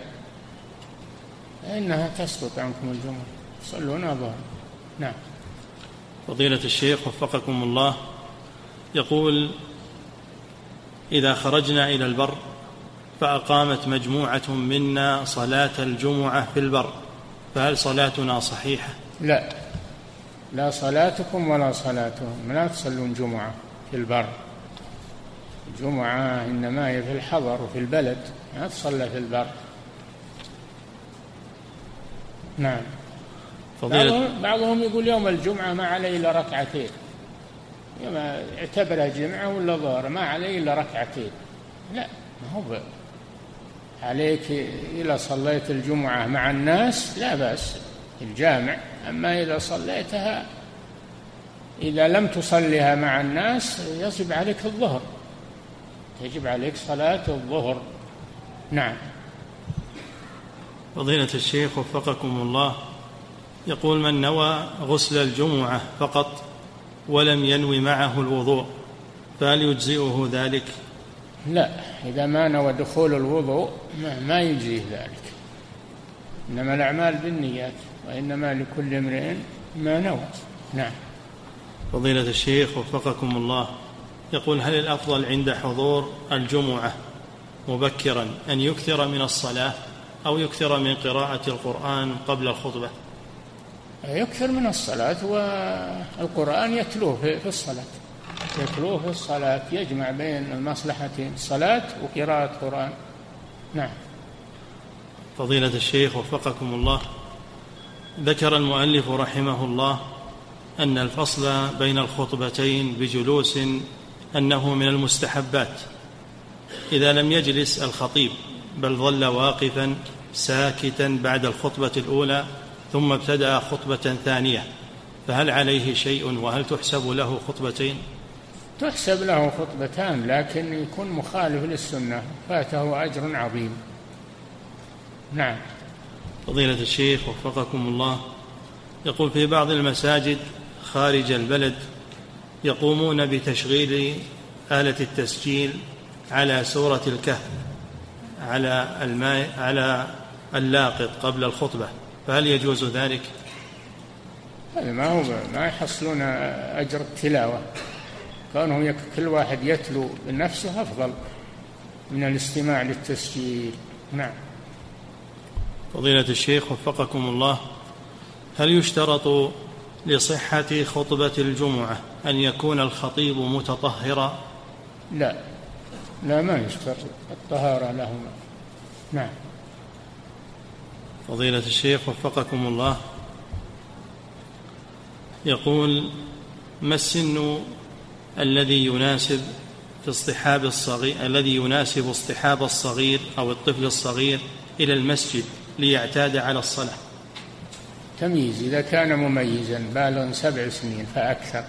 Speaker 3: إنها تسقط عنكم الجمعة، صلون ظهرا. نعم.
Speaker 2: فضيلة الشيخ وفقكم الله، يقول: إذا خرجنا إلى البر فأقامت مجموعة منا صلاة الجمعة في البر، فهل صلاتنا صحيحة؟
Speaker 3: لا، لا صلاتكم ولا صلاتهم، لا تصلون جمعة في البر، الجمعة إنما هي في الحضر وفي البلد، لا تصلى في البر. نعم. بعضهم, بعضهم يقول يوم الجمعة ما عليه إلا ركعتين، اعتبرها جمعة ولا ظهر، ما عليه إلا ركعتين. لا، ما هو عليك إذا صليت الجمعة مع الناس لا بأس الجامع، أما إذا صليتها إذا لم تصليها مع الناس يجب عليك الظهر، يجب عليك صلاة الظهر. نعم.
Speaker 2: فضيلة الشيخ وفقكم الله، يقول: من نوى غسل الجمعة فقط ولم ينوي معه الوضوء فهل يجزئه ذلك؟
Speaker 3: لا، إذا ما نوى دخول الوضوء ما يجزيه ذلك، إنما الأعمال بالنيات وإنما لكل امرئ ما نوى. نعم.
Speaker 2: فضيلة الشيخ وفقكم الله، يقول: هل الأفضل عند حضور الجمعة مبكرا أن يكثر من الصلاة أو يكثر من قراءة القرآن قبل الخطبة؟
Speaker 3: يكثر من الصلاة، والقرآن يتلوه في الصلاة، يتلوه في الصلاة، يجمع بين المصلحتين، الصلاة وقراءة القرآن. نعم.
Speaker 2: فضيلة الشيخ وفقكم الله، ذكر المؤلف رحمه الله أن الفصل بين الخطبتين بجلوس أنه من المستحبات إذا لم يجلس الخطيب بل ظل واقفا ساكتا بعد الخطبة الأولى ثم ابتدأ خطبة ثانية، فهل عليه شيء وهل تحسب له خطبتين؟
Speaker 3: تحسب له خطبتان، لكن يكون مخالف للسنة فاته أجر عظيم. نعم.
Speaker 2: فضيلة الشيخ وفقكم الله، يقول: في بعض المساجد خارج البلد يقومون بتشغيل آلة التسجيل على سورة الكهف على الماء على اللاقط قبل الخطبة، فهل يجوز ذلك؟
Speaker 3: هذا ما هو ما يحصلون أجر التلاوة، كونه كل واحد يتلو بنفسه أفضل من الاستماع للتسجيل. نعم.
Speaker 2: فضيلة الشيخ وفقكم الله، هل يشترط لصحة خطبة الجمعة أن يكون الخطيب متطهرا؟
Speaker 3: لا لا، ما يشترط الطهارة لهما. نعم.
Speaker 2: فضيلة الشيخ وفقكم الله، يقول: ما السن الذي يناسب في اصطحاب الصغير الذي يناسب اصطحاب الصغير أو الطفل الصغير إلى المسجد ليعتاد على الصلاة؟
Speaker 3: تمييز، إذا كان مميزا بالغ سبع سنين فأكثر،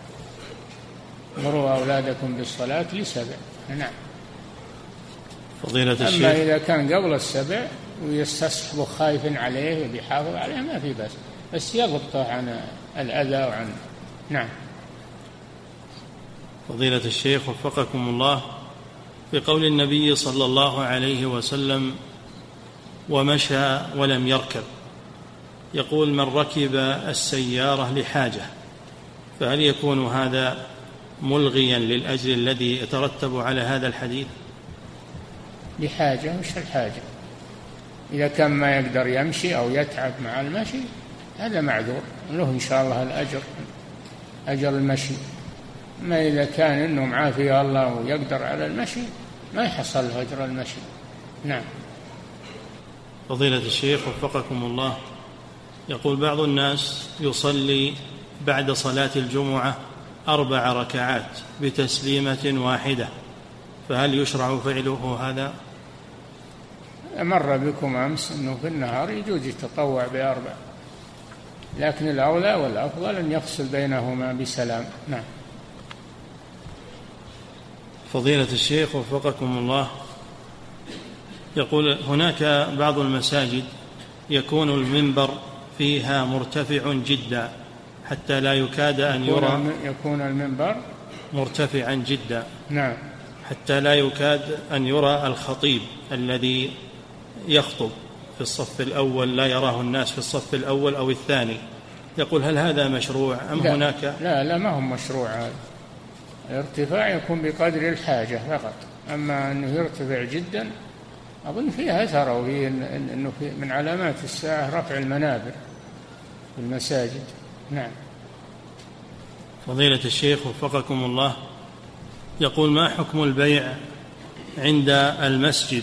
Speaker 3: مروا أولادكم بالصلاة لسبع. نعم.
Speaker 2: فضيلة الشيخ،
Speaker 3: أما إذا كان قبل السبع ويستصحب خايف عليه وبيحافظ عليه ما في بس بس يضبطه عن الأذى وعن. نعم.
Speaker 2: فضيلة الشيخ وفقكم الله، في قول النبي صلى الله عليه وسلم: ومشى ولم يركب، يقول: من ركب السيارة لحاجة، فهل يكون هذا ملغيا للأجر الذي يترتب على هذا الحديث؟
Speaker 3: لحاجة، مش الحاجة، إذا كان ما يقدر يمشي أو يتعب مع المشي هذا معذور له إن شاء الله الأجر، أجر المشي. ما إذا كان إنه معافيه الله ويقدر على المشي ما يحصل له أجر المشي. نعم.
Speaker 2: فضيلة الشيخ وفقكم الله، يقول: بعض الناس يصلي بعد صلاة الجمعة أربع ركعات بتسليمة واحدة، فهل يشرع فعله هذا؟
Speaker 3: مر بكم أمس أنه في النهار يجوز يتطوع بأربع، لكن الأولى والأفضل أن يفصل بينهما بسلام. نعم.
Speaker 2: فضيلة الشيخ وفقكم الله، يقول: هناك بعض المساجد يكون المنبر فيها مرتفع جدا حتى لا يكاد أن يرى
Speaker 3: يكون المنبر
Speaker 2: مرتفعا جدا
Speaker 3: نعم
Speaker 2: حتى لا يكاد أن يرى الخطيب الذي يخطب في الصف الأول، لا يراه الناس في الصف الأول أو الثاني. يقول: هل هذا مشروع أم
Speaker 3: لا
Speaker 2: هناك؟
Speaker 3: لا لا، ما هو مشروع هذا. الارتفاع يكون بقدر الحاجة فقط، أما أنه يرتفع جدا أظن فيها أثر، وهي أنه في من علامات الساعة رفع المنابر في المساجد. نعم.
Speaker 2: فضيلة الشيخ وفقكم الله، يقول: ما حكم البيع عند المسجد؟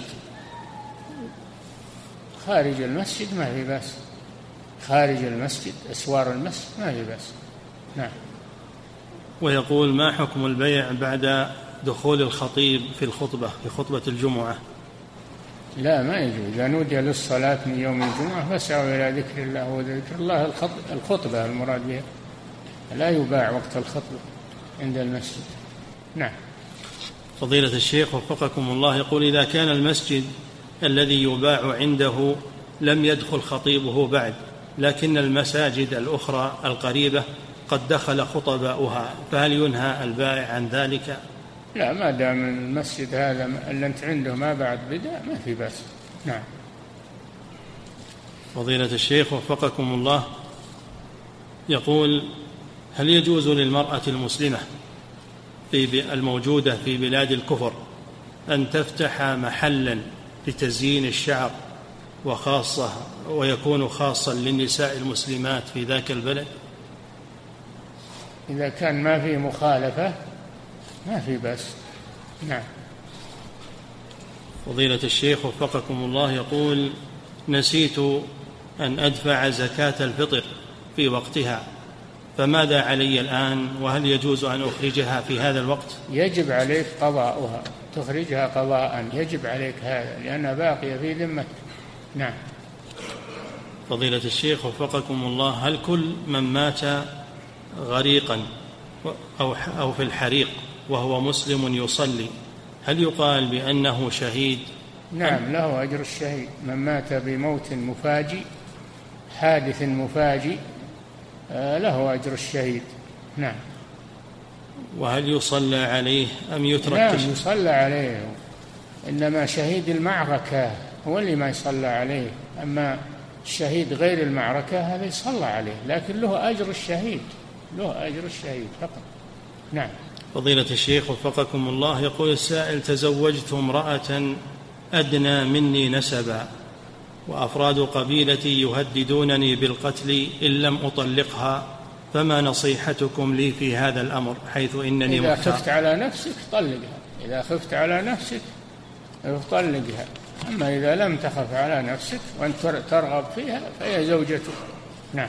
Speaker 3: خارج المسجد ما في بأس، خارج المسجد أسوار المسجد ما في بأس. نعم.
Speaker 2: ويقول: ما حكم البيع بعد دخول الخطيب في الخطبة في خطبة الجمعة؟
Speaker 3: لا، ما يجوز. إذا نودي للصلاة من يوم الجمعة فاسعوا إلى ذكر الله، وذكر الله الخطبة المراد بها، لا يباع وقت الخطبة عند المسجد. نعم.
Speaker 2: فضيلة الشيخ وفقكم الله، يقول: إذا كان المسجد الذي يباع عنده لم يدخل خطيبه بعد، لكن المساجد الأخرى القريبة قد دخل خطباؤها، فهل ينهى البائع عن ذلك؟
Speaker 3: لا، ما دام المسجد هذا اللي أنت عنده ما بعد بدأ ما في بأس. نعم.
Speaker 2: فضيلة الشيخ وفقكم الله، يقول: هل يجوز للمرأة المسلمة في الموجودة في بلاد الكفر أن تفتح محلا لتزيين الشعر وخاصة ويكون خاصا للنساء المسلمات في ذاك البلد؟
Speaker 3: إذا كان ما في مخالفة ما في بأس. نعم.
Speaker 2: فضيلة الشيخ وفقكم الله، يقول: نسيت أن أدفع زكاة الفطر في وقتها، فماذا علي الآن؟ وهل يجوز أن أخرجها في هذا الوقت؟
Speaker 3: يجب عليك قضاؤها، تخرجها قضاء، يجب عليك هذا لأنها باقية في ذمتك. نعم.
Speaker 2: فضيلة الشيخ وفقكم الله، هل كل من مات غريقا أو في الحريق وهو مسلم يصلي هل يقال بأنه شهيد؟
Speaker 3: نعم، له أجر الشهيد. من مات بموت مفاجئ، حادث مفاجئ، له أجر الشهيد. نعم.
Speaker 2: وهل يصلى عليه أم يترك؟
Speaker 3: نعم، يصلى عليه، إنما شهيد المعركة هو اللي ما يصلى عليه، أما الشهيد غير المعركة هذا يصلى عليه، لكن له أجر الشهيد، له أجر الشهيد فقط. نعم.
Speaker 2: فضيلة الشيخ وفقكم الله، يقول السائل: تزوجت امرأة أدنى مني نسبا، وأفراد قبيلتي يهددونني بالقتل إن لم أطلقها، فما نصيحتكم لي في هذا الأمر، حيث إنني
Speaker 3: إذا
Speaker 2: محتار؟
Speaker 3: خفت على نفسك طلقها، إذا خفت على نفسك طلقها، أما إذا لم تخف على نفسك وأنت ترغب فيها فهي زوجتك. نعم.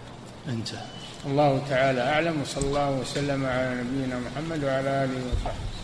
Speaker 2: انتهى.
Speaker 3: الله تعالى أعلم، وصلى الله وسلم على نبينا محمد وعلى آله وصحبه.